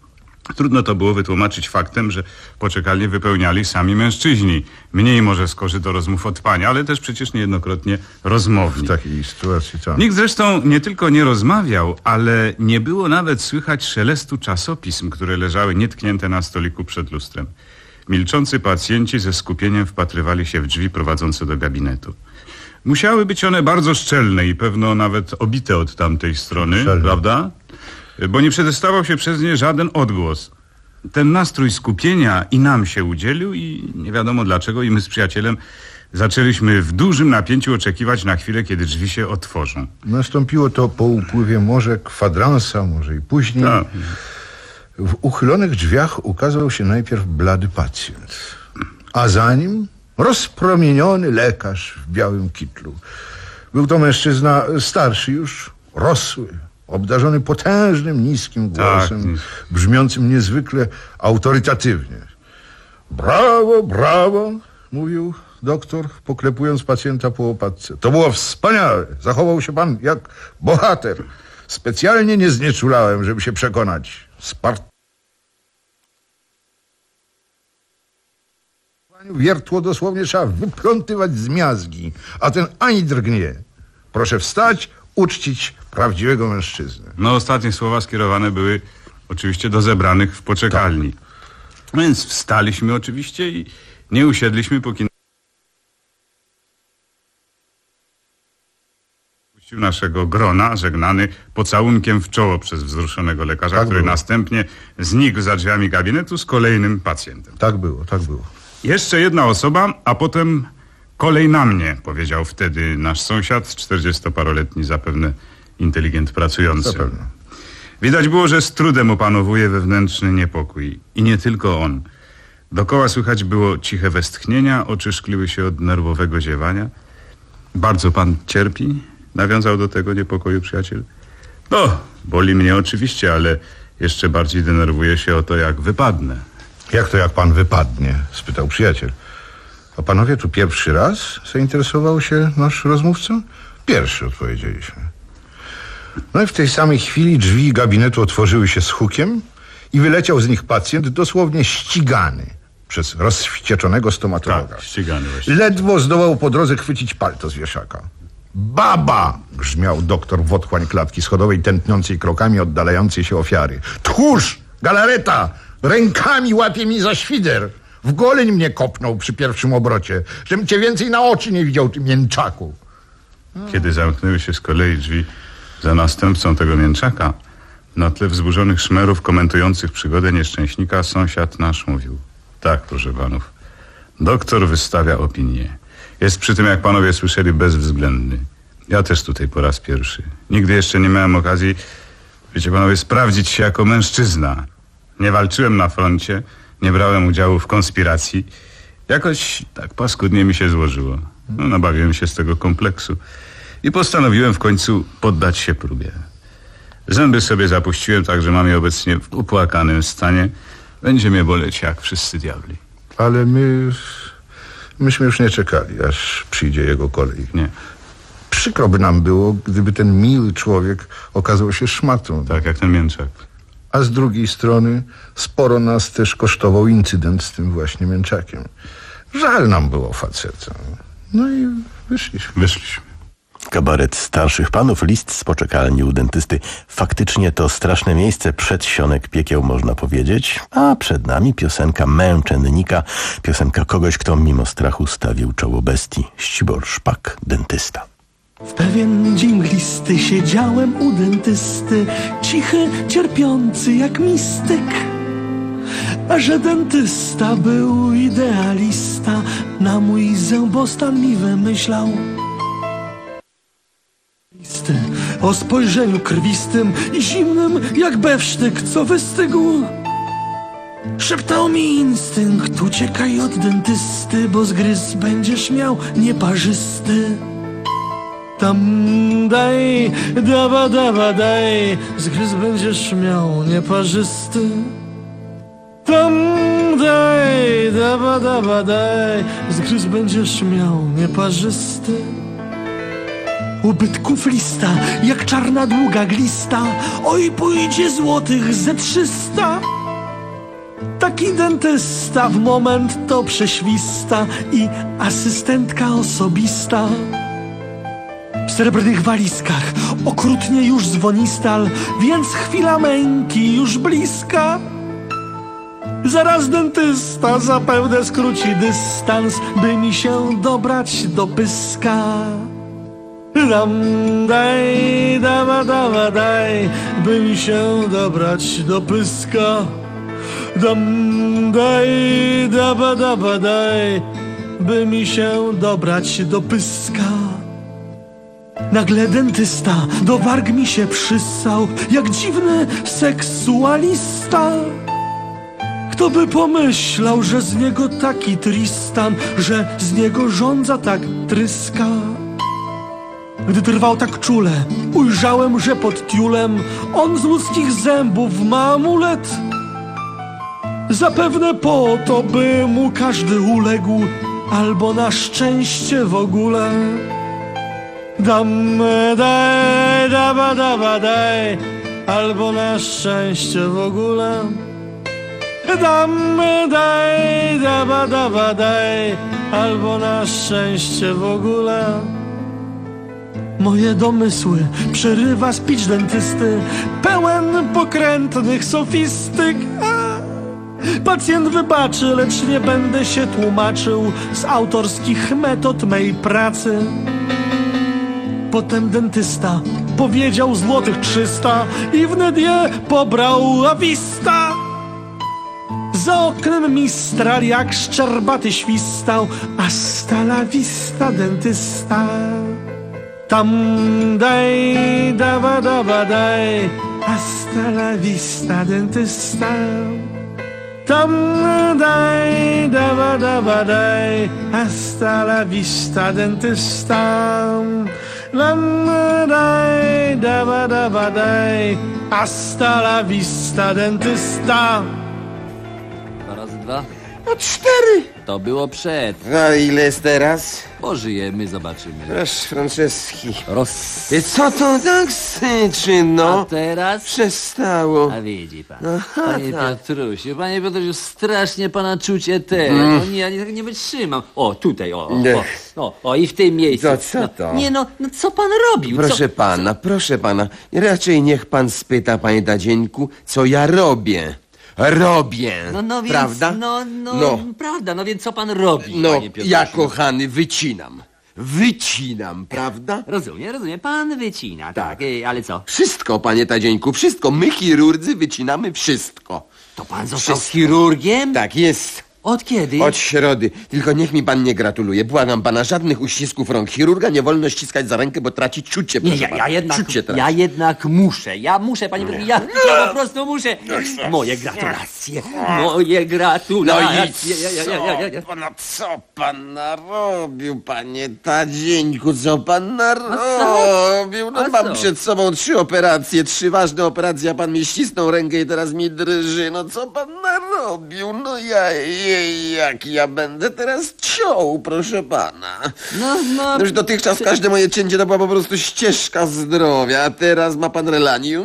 Trudno to było wytłumaczyć faktem, że poczekalnie wypełniali sami mężczyźni. Mniej może skorzy do rozmów od pań, ale też przecież niejednokrotnie rozmowni. W takiej sytuacji co? Nikt zresztą nie tylko nie rozmawiał, ale nie było nawet słychać szelestu czasopism, które leżały nietknięte na stoliku przed lustrem. Milczący pacjenci ze skupieniem wpatrywali się w drzwi prowadzące do gabinetu. Musiały być one bardzo szczelne i pewno nawet obite od tamtej strony, Szczelne. prawda? Bo nie przedostawał się przez nie żaden odgłos. Ten nastrój skupienia i nam się udzielił i nie wiadomo dlaczego i my z przyjacielem zaczęliśmy w dużym napięciu oczekiwać na chwilę, kiedy drzwi się otworzą. Nastąpiło to po upływie może kwadransa, może i później. Tak. W uchylonych drzwiach ukazał się najpierw blady pacjent, a za nim rozpromieniony lekarz w białym kitlu. Był to mężczyzna starszy już, rosły, obdarzony potężnym, niskim głosem, tak, brzmiącym niezwykle autorytatywnie. Brawo, brawo, mówił doktor, poklepując pacjenta po łopatce. To było wspaniałe, zachował się pan jak bohater. Specjalnie nie znieczulałem, żeby się przekonać. Spart... Wiertło dosłownie trzeba wyplątywać z miazgi, a ten ani drgnie. Proszę wstać, uczcić prawdziwego mężczyznę. No, ostatnie słowa skierowane były oczywiście do zebranych w poczekalni. Tak. Więc wstaliśmy oczywiście i nie usiedliśmy, póki puścił naszego grona, żegnany pocałunkiem w czoło przez wzruszonego lekarza, tak który było. Następnie znikł za drzwiami gabinetu z kolejnym pacjentem. Tak było, tak było. Jeszcze jedna osoba, a potem kolej na mnie, powiedział wtedy nasz sąsiad, czterdziestoparoletni zapewne inteligent pracujący. Zapewne. Widać było, że z trudem opanowuje wewnętrzny niepokój. I nie tylko on. Dokoła słychać było ciche westchnienia, oczy szkliły się od nerwowego ziewania. Bardzo pan cierpi? Nawiązał do tego niepokoju przyjaciel. No, boli mnie oczywiście, ale jeszcze bardziej denerwuję się o to, jak wypadnę. Jak to jak pan wypadnie? Spytał przyjaciel. A panowie tu pierwszy raz? Zainteresował się nasz rozmówca? Pierwszy, odpowiedzieliśmy. No i w tej samej chwili drzwi gabinetu otworzyły się z hukiem i wyleciał z nich pacjent dosłownie ścigany przez rozwścieczonego stomatologa. Tak, ścigany właśnie. Ledwo zdołał po drodze chwycić palto z wieszaka. Baba! Grzmiał doktor w otchłań klatki schodowej, tętniącej krokami oddalającej się ofiary. Tchórz! Galareta! Rękami łapie mi za świder. W goleń mnie kopnął przy pierwszym obrocie, żebym cię więcej na oczy nie widział, ty mięczaku. Kiedy zamknęły się z kolei drzwi za następcą tego mięczaka, na tle wzburzonych szmerów komentujących przygodę nieszczęśnika, sąsiad nasz mówił: tak, proszę panów, doktor wystawia opinię. Jest przy tym, jak panowie słyszeli, bezwzględny. Ja też tutaj po raz pierwszy. Nigdy jeszcze nie miałem okazji, wiecie panowie, sprawdzić się jako mężczyzna. Nie walczyłem na froncie, nie brałem udziału w konspiracji. Jakoś tak paskudnie mi się złożyło. No, nabawiłem się z tego kompleksu i postanowiłem w końcu poddać się próbie. Zęby sobie zapuściłem, tak że mam je obecnie w upłakanym stanie. Będzie mnie boleć jak wszyscy diabli. Ale my... myśmy już nie czekali, aż przyjdzie jego kolej. Nie. Przykro by nam było, gdyby ten miły człowiek okazał się szmatą. Tak, jak ten mięczak. A z drugiej strony sporo nas też kosztował incydent z tym właśnie mięczakiem. Żal nam było faceta. No i wyszliśmy. Wyszliśmy. Kabaret starszych panów, list z poczekalni u dentysty. Faktycznie to straszne miejsce przedsionek piekieł, można powiedzieć. A przed nami piosenka męczennika. Piosenka kogoś, kto mimo strachu stawił czoło bestii. Ścibor Szpak, dentysta. W pewien dzień mglisty siedziałem u dentysty, cichy, cierpiący jak mistyk. A że dentysta był idealista, na mój zębostan mi wymyślał listy o spojrzeniu krwistym i zimnym jak bewsztyk, co wystygł. Szeptał mi instynkt: uciekaj od dentysty, bo zgryz będziesz miał nieparzysty. Tam daj, daba daba daj, zgryz będziesz miał nieparzysty. Tam daj, daba daba daj, zgryz będziesz miał nieparzysty. Ubytków lista, jak czarna długa glista, oj pójdzie złotych ze trzysta. Taki dentysta w moment to prześwista i asystentka osobista. W srebrnych walizkach okrutnie już dzwoni stal, więc chwila męki już bliska. Zaraz dentysta zapewne skróci dystans, by mi się dobrać do pyska. Dam, daj, dama, dama, daj, by mi się dobrać do pyska. Dam, daj, daba, daba, daj, by mi się dobrać do pyska. Nagle dentysta do warg mi się przyssał, jak dziwny seksualista. Kto by pomyślał, że z niego taki Tristan, że z niego żądza tak tryska. Gdy trwał tak czule, ujrzałem, że pod tiulem on z ludzkich zębów ma amulet. Zapewne po to, by mu każdy uległ, albo na szczęście w ogóle. Dam, daj, daba, daba, daj, albo na szczęście w ogóle. Dam, daj, daba, daba, daj, albo na szczęście w ogóle. Moje domysły przerywa speech dentysty, pełen pokrętnych sofistyk. A, pacjent wybaczy, lecz nie będę się tłumaczył z autorskich metod mej pracy. Potem dentysta powiedział złotych trzysta i wnet je pobrał awista. Za oknem mistral jak szczerbaty świstał, hasta la vista dentysta. Tam daj, daba, daba, daj, hasta la vista dentysta. Tam daj, daba, daba, daj, hasta la vista dentysta. Lam, daj, daba, daba, daj, hasta la vista dentysta. Dwa razy dwa? No cztery. To było przed. A ile jest teraz? Pożyjemy, zobaczymy. Proszę, Franceski. Roz... Ty co to tak syczy, no? A teraz? Przestało. A widzi pan. Aha, Panie tak. Piotrusiu, panie Piotrusiu, strasznie pana czucie te. Mm. No nie, ja nie, nie wytrzymam. O, tutaj, o, o, Nie. o, o, o i w tym miejscu. To co to? No, nie no, no co pan robił? Proszę co, pana, proszę pana. Raczej niech pan spyta, panie Tadzieńku, co ja robię. Robię. No, no więc, prawda? No, no, No. prawda, no więc co pan robi, No, panie Piotrusiu? ja kochany wycinam. Wycinam, prawda? Rozumiem, rozumiem. Pan wycina, tak, Ej, ale co? Wszystko, panie Tadzieńku, wszystko. My, chirurdzy, wycinamy wszystko. To pan został chirurgiem? Tak jest. Od kiedy? Od środy. Tylko niech mi pan nie gratuluje. Błagam pana, żadnych uścisków rąk chirurga nie wolno ściskać za rękę, bo traci czucie, Nie, proszę ja, pana. ja jednak, Czucie traci. ja jednak muszę, ja muszę, panie Piotrusiu, ja, ja po prostu muszę. Moje gratulacje, moje gratulacje. No i Ja, ja, ja, ja, ja, ja. co, no co pan narobił, panie Tadzieńku, co pan narobił? No A mam co? przed sobą trzy operacje, trzy ważne operacje, a pan mi ścisnął rękę i teraz mi drży. No co pan narobił? No ja, jej, jak ja będę teraz ciął, proszę pana. No, no. Już dotychczas każde moje cięcie to była po prostu ścieżka zdrowia, a teraz ma pan relanium?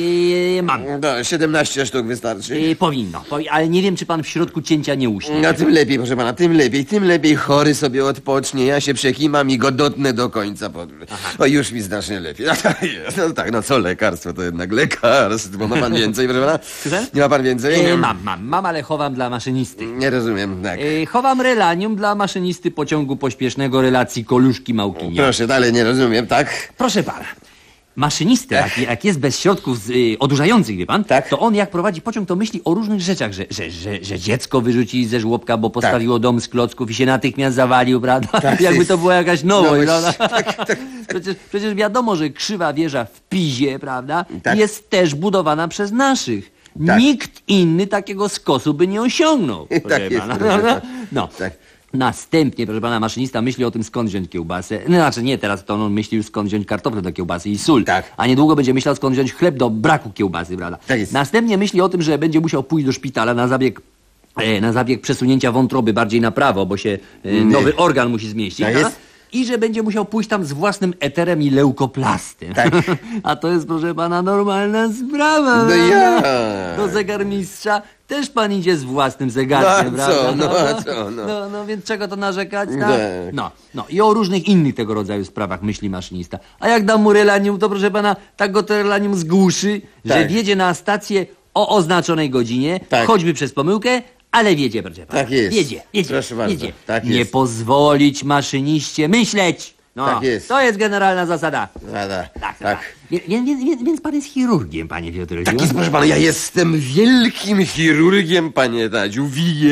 I mam. No, siedemnaście sztuk wystarczy. I powinno, powi- ale nie wiem, czy pan w środku cięcia nie uśnie. No tym lepiej, proszę pana, tym lepiej, tym lepiej chory sobie odpocznie, ja się przekimam i go dotnę do końca. O, już mi znacznie lepiej. No tak, no co lekarstwo, to jednak lekarstwo. Ma pan więcej, proszę pana? Nie ma pan więcej? E, mam, mam, mam, ale chowam dla maszynisty. Nie rozumiem, tak. E, chowam relanium dla maszynisty pociągu pośpiesznego relacji Koluszki-Małkinia. Proszę, dalej nie rozumiem, tak? Proszę pana. Maszynista, jak, jak jest bez środków z, y, odurzających, wie pan, tak? To on jak prowadzi pociąg, to myśli o różnych rzeczach, że, że, że, że dziecko wyrzuci ze żłobka, bo postawiło dom z klocków i się natychmiast zawalił, prawda? Tak, Jakby jest. to była jakaś nowość, Nowość. prawda? Przecież, przecież wiadomo, że krzywa wieża w Pizie, prawda, Tak. jest też budowana przez naszych. Tak. Nikt inny takiego skosu by nie osiągnął. Tak proszę jest, pana. proszę pana. No. Tak. Następnie, proszę pana, maszynista myśli o tym, skąd wziąć kiełbasę. No, znaczy nie, teraz to on myśli już, skąd wziąć kartofle do kiełbasy i sól. Tak. A niedługo będzie myślał, skąd wziąć chleb do braku kiełbasy, prawda? Tak jest. Następnie myśli o tym, że będzie musiał pójść do szpitala na zabieg e, na zabieg przesunięcia wątroby bardziej na prawo, bo się e, Nie. nowy organ musi zmieścić. Tak prawda? jest. I że będzie musiał pójść tam z własnym eterem i leukoplastem. Tak. A to jest, proszę pana, normalna sprawa. No ja. Do zegarmistrza też pan idzie z własnym zegarkiem, No a prawda? co, no a co, no. no. No, więc czego to narzekać, tak? Tak. No, no i o różnych innych tego rodzaju sprawach myśli maszynista. A jak dam mu relanium, to proszę pana, tak go to relanium zgłuszy, że Tak. wjedzie na stację o oznaczonej godzinie, Tak. choćby przez pomyłkę, ale wiedzie, proszę pana. Tak jest. Wiedzie, wiedzie, Proszę bardzo, wiedzie. tak Nie jest. pozwolić maszyniście myśleć. No, Tak jest. to jest generalna zasada. Zada. Tak, Tak. Wie- wie- wie- wie- Więc pan jest chirurgiem, panie Piotrowiczu. Tak jest, proszę pana, ja jestem wielkim chirurgiem, panie Tadziu.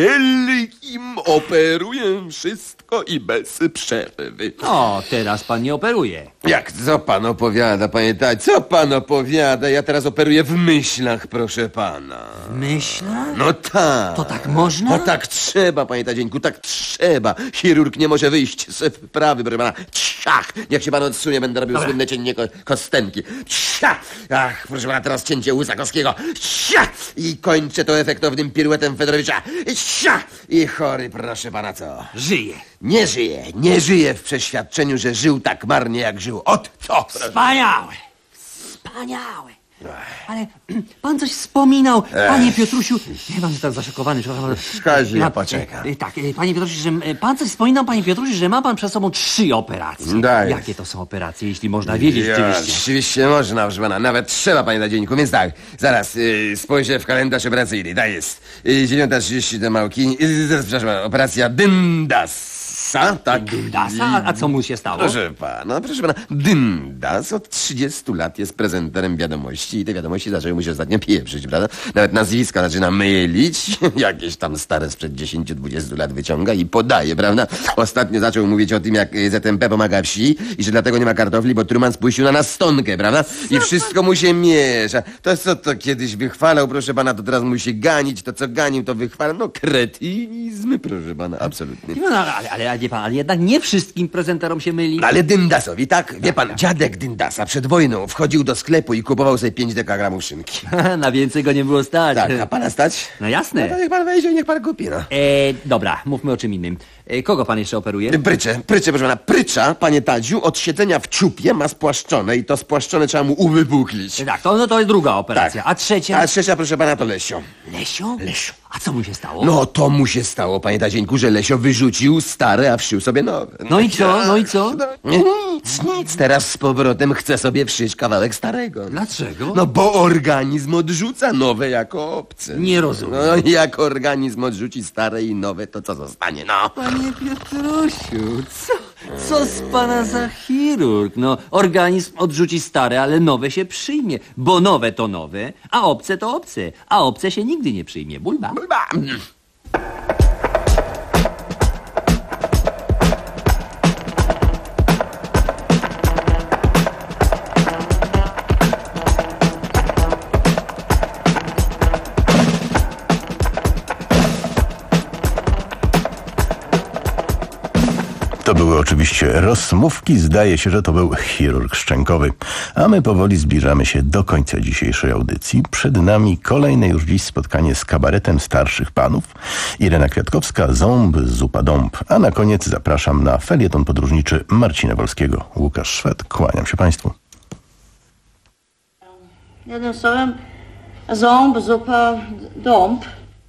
Wielkim, operuję wszystko i bez przerwy. O, teraz pan nie operuje. Jak, co pan opowiada, panie Tadziu? Co pan opowiada? Ja teraz operuję w myślach, proszę pana. W myślach? No tak. To tak można? No tak trzeba, panie Tadzieńku, tak trzeba. Chirurg nie może wyjść z wprawy, proszę pana. Ciach! Niech się pan odsunie, będę robił Dobra. słynne cięcie ko kostenki. Ciach! Ach, proszę pana, teraz cięcie łysa Kowskiego. Ciach! I kończę to efektownym piruetem Fedorowicza. Ciach! I chory, proszę pana, co? Żyje. Nie żyje, nie żyje w przeświadczeniu, że żył tak marnie, jak żył. Ot to! Wspaniałe. Wspaniałe. Ale pan coś wspominał, panie Piotrusiu. Nie pan jest tak zaszokowany. przepraszam. Kazi, ja Ma- poczekam. e, Tak, e, panie Piotrusiu, że e, pan coś wspominał, panie Piotrusiu, że ma pan przed sobą trzy operacje. Daj. Jakie to są operacje, jeśli można wiedzieć Ja, oczywiście? Rzeczywiście można, proszę pana. Nawet trzeba, panie Tadzieńku. Więc tak, zaraz yy, spojrzę w kalendarz operacyjny. Tak jest. Yy, dziewiąta trzydzieści do Małki. Yy, zaraz, przepraszam, operacja Dyndasa. Tak? Dyndasa? A- a co mu się stało? Proszę pana, proszę pana. Dyndas od trzydziestu lat jest prezenterem wiadomości i te wiadomości zaczęły mu się ostatnio pieprzyć, prawda? Nawet nazwiska zaczyna mylić. Jakieś tam stare sprzed dziesięciu dwudziestu lat wyciąga i podaje, prawda? Ostatnio zaczął mówić o tym, jak y, Z M P pomaga wsi i że dlatego nie ma kartofli, bo Truman spuścił na nas stonkę, prawda? I wszystko mu się miesza. To co to kiedyś wychwalał, proszę pana, to teraz musi ganić. To co ganił, to wychwalał. No kretynizmy, proszę pana, absolutnie. No, no, ale, ale, ale, wie pan, ale jednak nie wszystkim prezenterom się myli. Ale Dyndasowi, tak? Wie pan, dziadek Dyndasa przed wojną wchodził do sklepu i kupował sobie pięć dekagramów szynki. Na więcej go nie było stać. Tak, a pana stać? No jasne. No to niech pan wejdzie i niech pan kupi, no. E, dobra, mówmy o czym innym. E, kogo pan jeszcze operuje? Prycze, prycze, proszę pana, prycza, panie Tadziu, od siedzenia w ciupie ma spłaszczone i to spłaszczone trzeba mu uwypuklić. Tak, to, no, to jest druga operacja. Tak. A trzecia? A trzecia, proszę pana, to Lesio. Lesio? Lesio. A co mu się stało? No to mu się stało, panie Tadzieńku, że Lesio wyrzucił stare, a wszył sobie nowe. No i co? No i co? Nic, nic. Teraz z powrotem chce sobie wszyć kawałek starego. Dlaczego? No bo organizm odrzuca nowe jako obce. Nie rozumiem. No jak organizm odrzuci stare i nowe, to co zostanie, no? Panie Piotrusiu, co, co z pana za chirurg? No, organizm odrzuci stare, ale nowe się przyjmie, bo nowe to nowe, a obce to obce, a obce się nigdy nie przyjmie. Bulba. Bulba. To były oczywiście rozmówki. Zdaje się, że to był chirurg szczękowy. A my powoli zbliżamy się do końca dzisiejszej audycji. Przed nami kolejne już dziś spotkanie z kabaretem starszych panów. Irena Kwiatkowska, Ząb, Zupa Dąb. A na koniec zapraszam na felieton podróżniczy Marcina Wolskiego. Łukasz Szwed, kłaniam się państwu. Jednym słowem, ząb, zupa, dąb.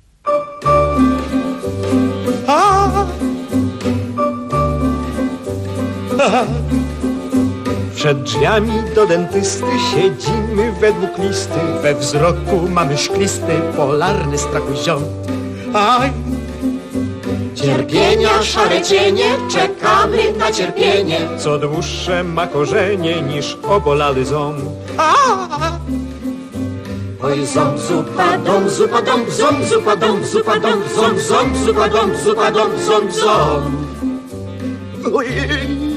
Przed drzwiami do dentysty siedzimy według listy. We wzroku mamy szklisty, polarny strachu ziom. Aj! Cierpienia, szare cienie, czekamy na cierpienie. Co dłuższe ma korzenie niż obolały ząb. Oj, ząb, zupa, dom, zupa, dom, ząb, zupa, dom, zupa, dom, ząb, ząb, zupa, dom, zupa, dom, ząb, ząb. Ojej!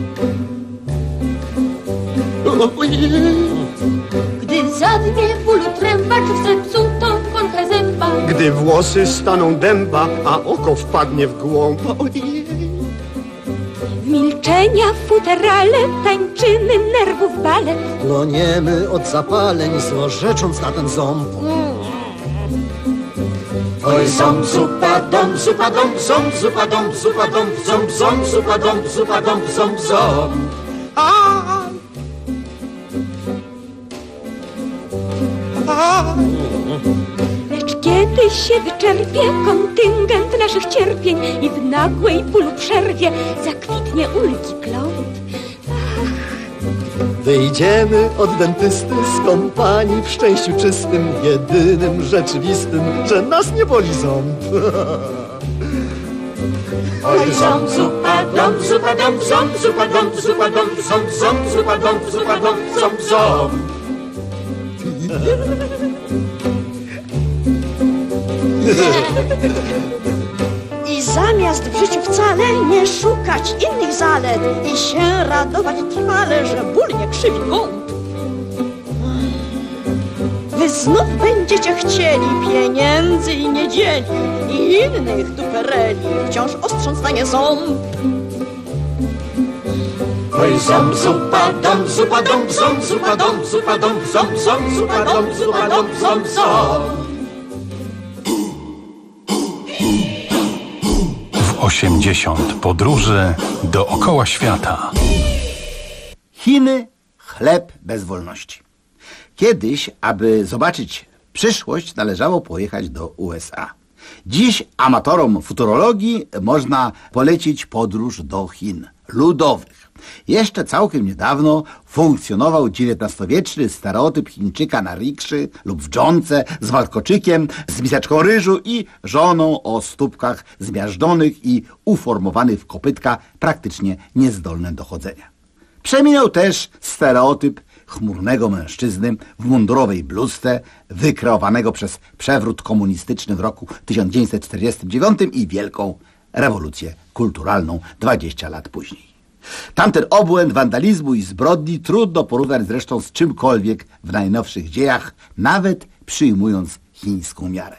Gdy zadnie w bólu tręba, czy w zepsutą końkę zęba. Gdy włosy staną dęba, a oko wpadnie w głąb. Ojej! W milczenia futerale, tańczyny nerwów balet. Kloniemy od zapaleń, złorzecząc na ten ząb. Oj, ząb, zupa, dom, zupa, dom, ząb, zupa, dom, zupa, dom, ząb, ząb, zupa, dom, zupa, dom, ząb, ząb. A, a. Lecz kiedy się wyczerpie kontyngent naszych cierpień i w nagłej bólu przerwie zakwitnie ulgi gląd. Wyjdziemy od dentysty z kompanii w szczęściu czystym, jedynym rzeczywistym, że nas nie boli ząb. Oj, ząb, zupa, dom, zupa, dom, ząb, zupa, dom, zupa, dom, ząb, ząb, zupa, dom, zupa, dom, ząb, ząb. I zamiast w życiu wcale nie szukać innych zalet i się radować trwale, że ból nie krzywi gąb. Wy znów będziecie chcieli pieniędzy i niedzieli i innych dupereli, wciąż ostrząc na nie ząb. Oj, ząb, zupa, dom, zupa, dom, ząb, zupa, dom, zupa, dom, ząb, ząb, zupa, dom, zupa, dom, ząb, ząb. osiemdziesiąt podróży dookoła świata. Chiny, chleb bez wolności. Kiedyś, aby zobaczyć przyszłość, należało pojechać do U S A. Dziś amatorom futurologii można polecić podróż do Chin ludowych. Jeszcze całkiem niedawno funkcjonował dziewiętnastowieczny stereotyp Chińczyka na rikszy lub w dżonce z walkoczykiem, z miseczką ryżu i żoną o stópkach zmiażdżonych i uformowanych w kopytka, praktycznie niezdolne do chodzenia. Przeminął też stereotyp chmurnego mężczyzny w mundurowej bluzce, wykreowanego przez przewrót komunistyczny w roku tysiąc dziewięćset czterdziestym dziewiątym i wielką rewolucję kulturalną dwadzieścia lat później. Tamten obłęd wandalizmu i zbrodni trudno porównać zresztą z czymkolwiek w najnowszych dziejach, nawet przyjmując chińską miarę.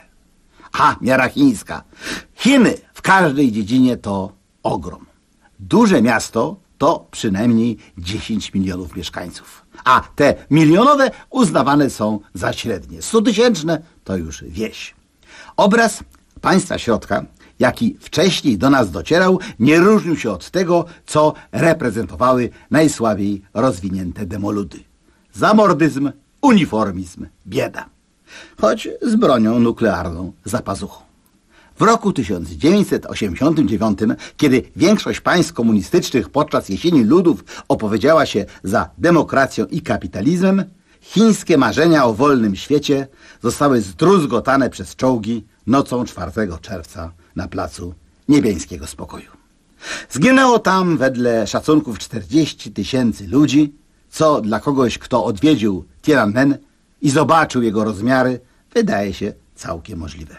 A, miara chińska. Chiny w każdej dziedzinie to ogrom. Duże miasto to przynajmniej dziesięć milionów mieszkańców. A te milionowe uznawane są za średnie. Stutysięczne to już wieś. Obraz państwa środka, jaki wcześniej do nas docierał, nie różnił się od tego, co reprezentowały najsłabiej rozwinięte demoludy. Zamordyzm, uniformizm, bieda. Choć z bronią nuklearną za pazuchą. W roku tysiąc dziewięćset osiemdziesiątym dziewiątym, kiedy większość państw komunistycznych podczas jesieni ludów opowiedziała się za demokracją i kapitalizmem, chińskie marzenia o wolnym świecie zostały zdruzgotane przez czołgi nocą czwartego czerwca na placu Niebiańskiego Spokoju. Zginęło tam wedle szacunków czterdzieści tysięcy ludzi, co dla kogoś, kto odwiedził Tiananmen i zobaczył jego rozmiary, wydaje się całkiem możliwe.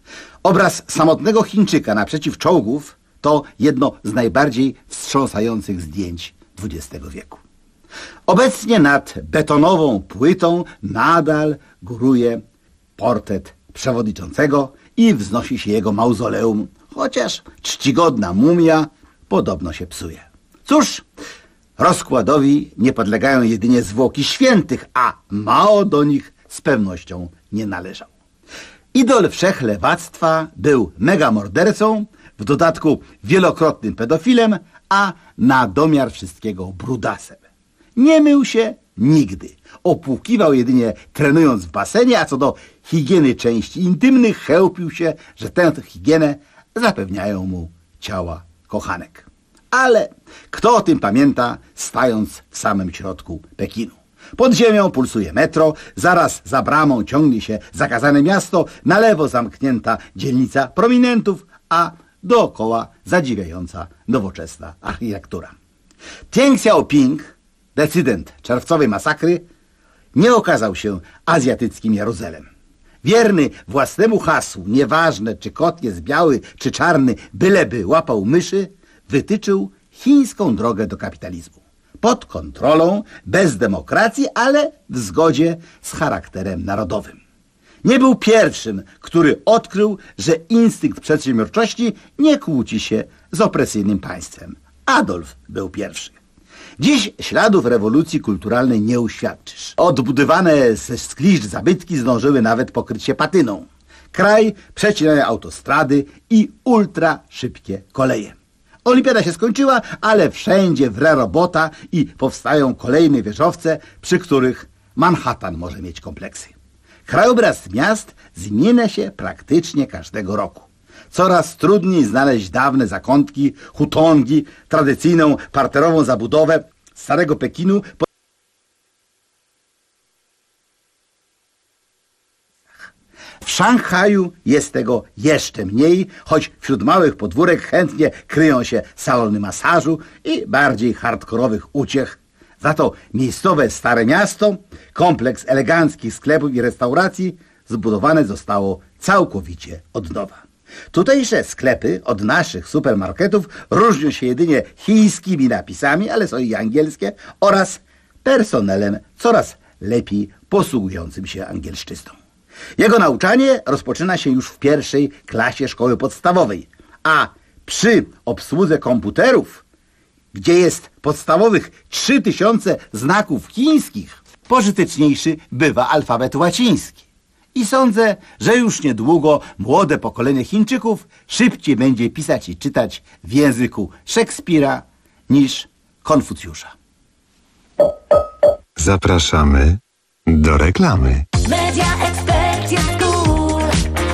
Obraz samotnego Chińczyka naprzeciw czołgów to jedno z najbardziej wstrząsających zdjęć dwudziestego wieku. Obecnie nad betonową płytą nadal góruje portret przewodniczącego i wznosi się jego mauzoleum, chociaż czcigodna mumia podobno się psuje. Cóż, rozkładowi nie podlegają jedynie zwłoki świętych, a Mao do nich z pewnością nie należał. Idol wszechlewactwa był megamordercą, w dodatku wielokrotnym pedofilem, a na domiar wszystkiego brudasem. Nie mył się nigdy. Opłukiwał jedynie trenując w basenie, a co do higieny części intymnych chełpił się, że tę higienę zapewniają mu ciała kochanek. Ale kto o tym pamięta, stając w samym środku Pekinu? Pod ziemią pulsuje metro, zaraz za bramą ciągnie się zakazane miasto, na lewo zamknięta dzielnica prominentów, a dookoła zadziwiająca nowoczesna architektura. Deng Xiaoping, decydent czerwcowej masakry, nie okazał się azjatyckim Jeruzalem. Wierny własnemu hasłu, nieważne czy kot jest biały czy czarny, byleby łapał myszy, wytyczył chińską drogę do kapitalizmu. Pod kontrolą, bez demokracji, ale w zgodzie z charakterem narodowym. Nie był pierwszym, który odkrył, że instynkt przedsiębiorczości nie kłóci się z opresyjnym państwem. Adolf był pierwszy. Dziś śladów rewolucji kulturalnej nie uświadczysz. Odbudowane ze skliszcz zabytki zdążyły nawet pokryć się patyną. Kraj przecinają autostrady i ultra szybkie koleje. Olimpiada się skończyła, ale wszędzie wre robota i powstają kolejne wieżowce, przy których Manhattan może mieć kompleksy. Krajobraz miast zmienia się praktycznie każdego roku. Coraz trudniej znaleźć dawne zakątki, hutongi, tradycyjną parterową zabudowę starego Pekinu. W Szanghaju jest tego jeszcze mniej, choć wśród małych podwórek chętnie kryją się salony masażu i bardziej hardkorowych uciech. Za to miejscowe Stare Miasto, kompleks eleganckich sklepów i restauracji zbudowane zostało całkowicie od nowa. Tutejsze sklepy od naszych supermarketów różnią się jedynie chińskimi napisami, ale są i angielskie, oraz personelem coraz lepiej posługującym się angielszczyzną. Jego nauczanie rozpoczyna się już w pierwszej klasie szkoły podstawowej, a przy obsłudze komputerów, gdzie jest podstawowych trzy tysiące znaków chińskich, pożyteczniejszy bywa alfabet łaciński. I sądzę, że już niedługo młode pokolenie Chińczyków szybciej będzie pisać i czytać w języku Szekspira niż Konfucjusza. Zapraszamy do reklamy. Media Expert jest cool.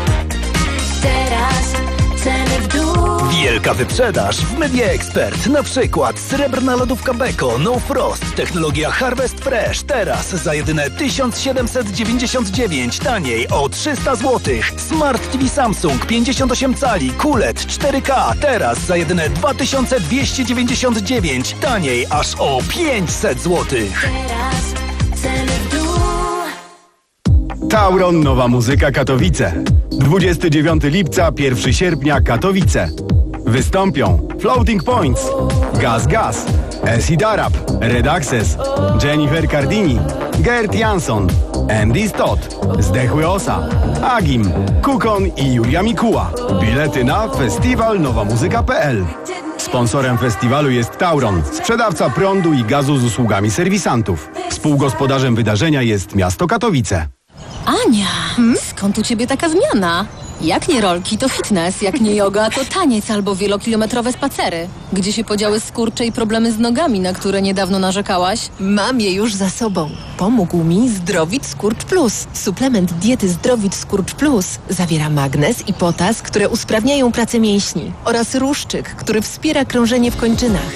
Teraz ceny w dół. Wielka wyprzedaż w Media Expert. Na przykład srebrna lodówka Beko No Frost. Technologia Harvest Fresh. Teraz za jedyne tysiąc siedemset dziewięćdziesiąt dziewięć. Taniej o trzysta złotych. Smart T V Samsung pięćdziesiąt osiem cali. Q L E D cztery K. Teraz za jedyne dwa tysiące dwieście dziewięćdziesiąt dziewięć. Taniej aż o pięćset złotych. Teraz ceny w dół. Tauron Nowa Muzyka Katowice. dwudziestego dziewiątego lipca, pierwszego sierpnia Katowice. Wystąpią Floating Points, Gaz Gaz, Acid Arab, Red Access, Jennifer Cardini, Gert Jansson, Andy Stott, Zdechły Osa, Agim, Kukon i Julia Mikuła. Bilety na festiwal nowa muzyka kropka p l. Sponsorem festiwalu jest Tauron, sprzedawca prądu i gazu z usługami serwisantów. Współgospodarzem wydarzenia jest miasto Katowice. Ania, skąd u ciebie taka zmiana? Jak nie rolki, to fitness, jak nie yoga, to taniec albo wielokilometrowe spacery. Gdzie się podziały skurcze i problemy z nogami, na które niedawno narzekałaś? Mam je już za sobą. Pomógł mi Zdrowit Skurcz Plus. Suplement diety Zdrowit Skurcz Plus zawiera magnez i potas, które usprawniają pracę mięśni, oraz ruszczyk, który wspiera krążenie w kończynach.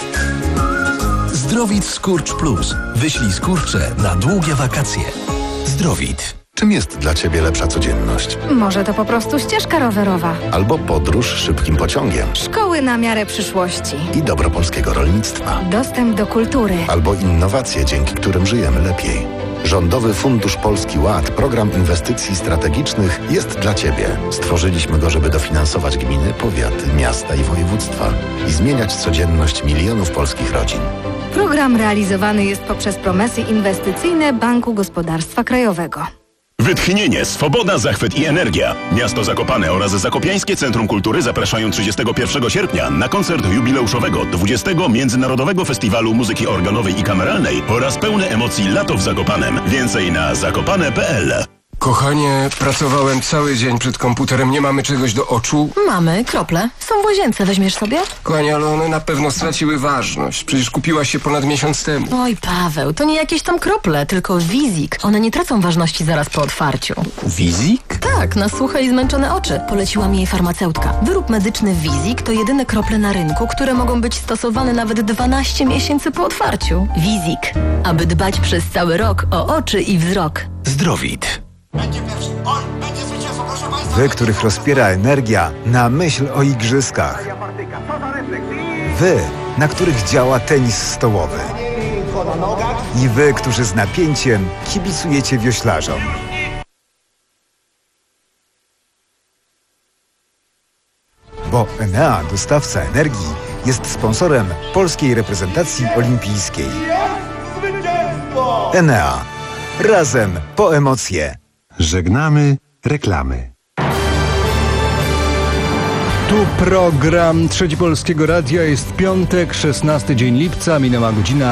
Zdrowit Skurcz Plus. Wyślij skurcze na długie wakacje. Zdrowit. Czym jest dla Ciebie lepsza codzienność? Może to po prostu ścieżka rowerowa. Albo podróż szybkim pociągiem. Szkoły na miarę przyszłości. I dobro polskiego rolnictwa. Dostęp do kultury. Albo innowacje, dzięki którym żyjemy lepiej. Rządowy Fundusz Polski Ład, program inwestycji strategicznych, jest dla Ciebie. Stworzyliśmy go, żeby dofinansować gminy, powiaty, miasta i województwa i zmieniać codzienność milionów polskich rodzin. Program realizowany jest poprzez promesy inwestycyjne Banku Gospodarstwa Krajowego. Wytchnienie, swoboda, zachwyt i energia. Miasto Zakopane oraz Zakopiańskie Centrum Kultury zapraszają trzydziestego pierwszego sierpnia na koncert jubileuszowego dwudziestego Międzynarodowego Festiwalu Muzyki Organowej i Kameralnej oraz pełne emocji Lato w Zakopanem. Więcej na zakopane kropka p l. Kochanie, pracowałem cały dzień przed komputerem, nie mamy czegoś do oczu? Mamy krople. Są w łazience, weźmiesz sobie? Kochanie, ale one na pewno straciły ważność. Przecież kupiłaś się ponad miesiąc temu. Oj, Paweł, to nie jakieś tam krople, tylko Wizik. One nie tracą ważności zaraz po otwarciu. Wizik? Tak, na suche i zmęczone oczy. Poleciła mi jej farmaceutka. Wyrób medyczny Wizik to jedyne krople na rynku, które mogą być stosowane nawet dwanaście miesięcy po otwarciu. Wizik. Aby dbać przez cały rok o oczy i wzrok. Zdrowit. Wy, których rozpiera energia na myśl o igrzyskach. Wy, na których działa tenis stołowy. I wy, którzy z napięciem kibicujecie wioślarzom. Bo Enea, dostawca energii, jest sponsorem polskiej reprezentacji olimpijskiej. Enea. Razem po emocje. Żegnamy reklamy. Tu program Trzeci Polskiego Radia. Jest piątek, szesnasty dzień lipca, minęła godzina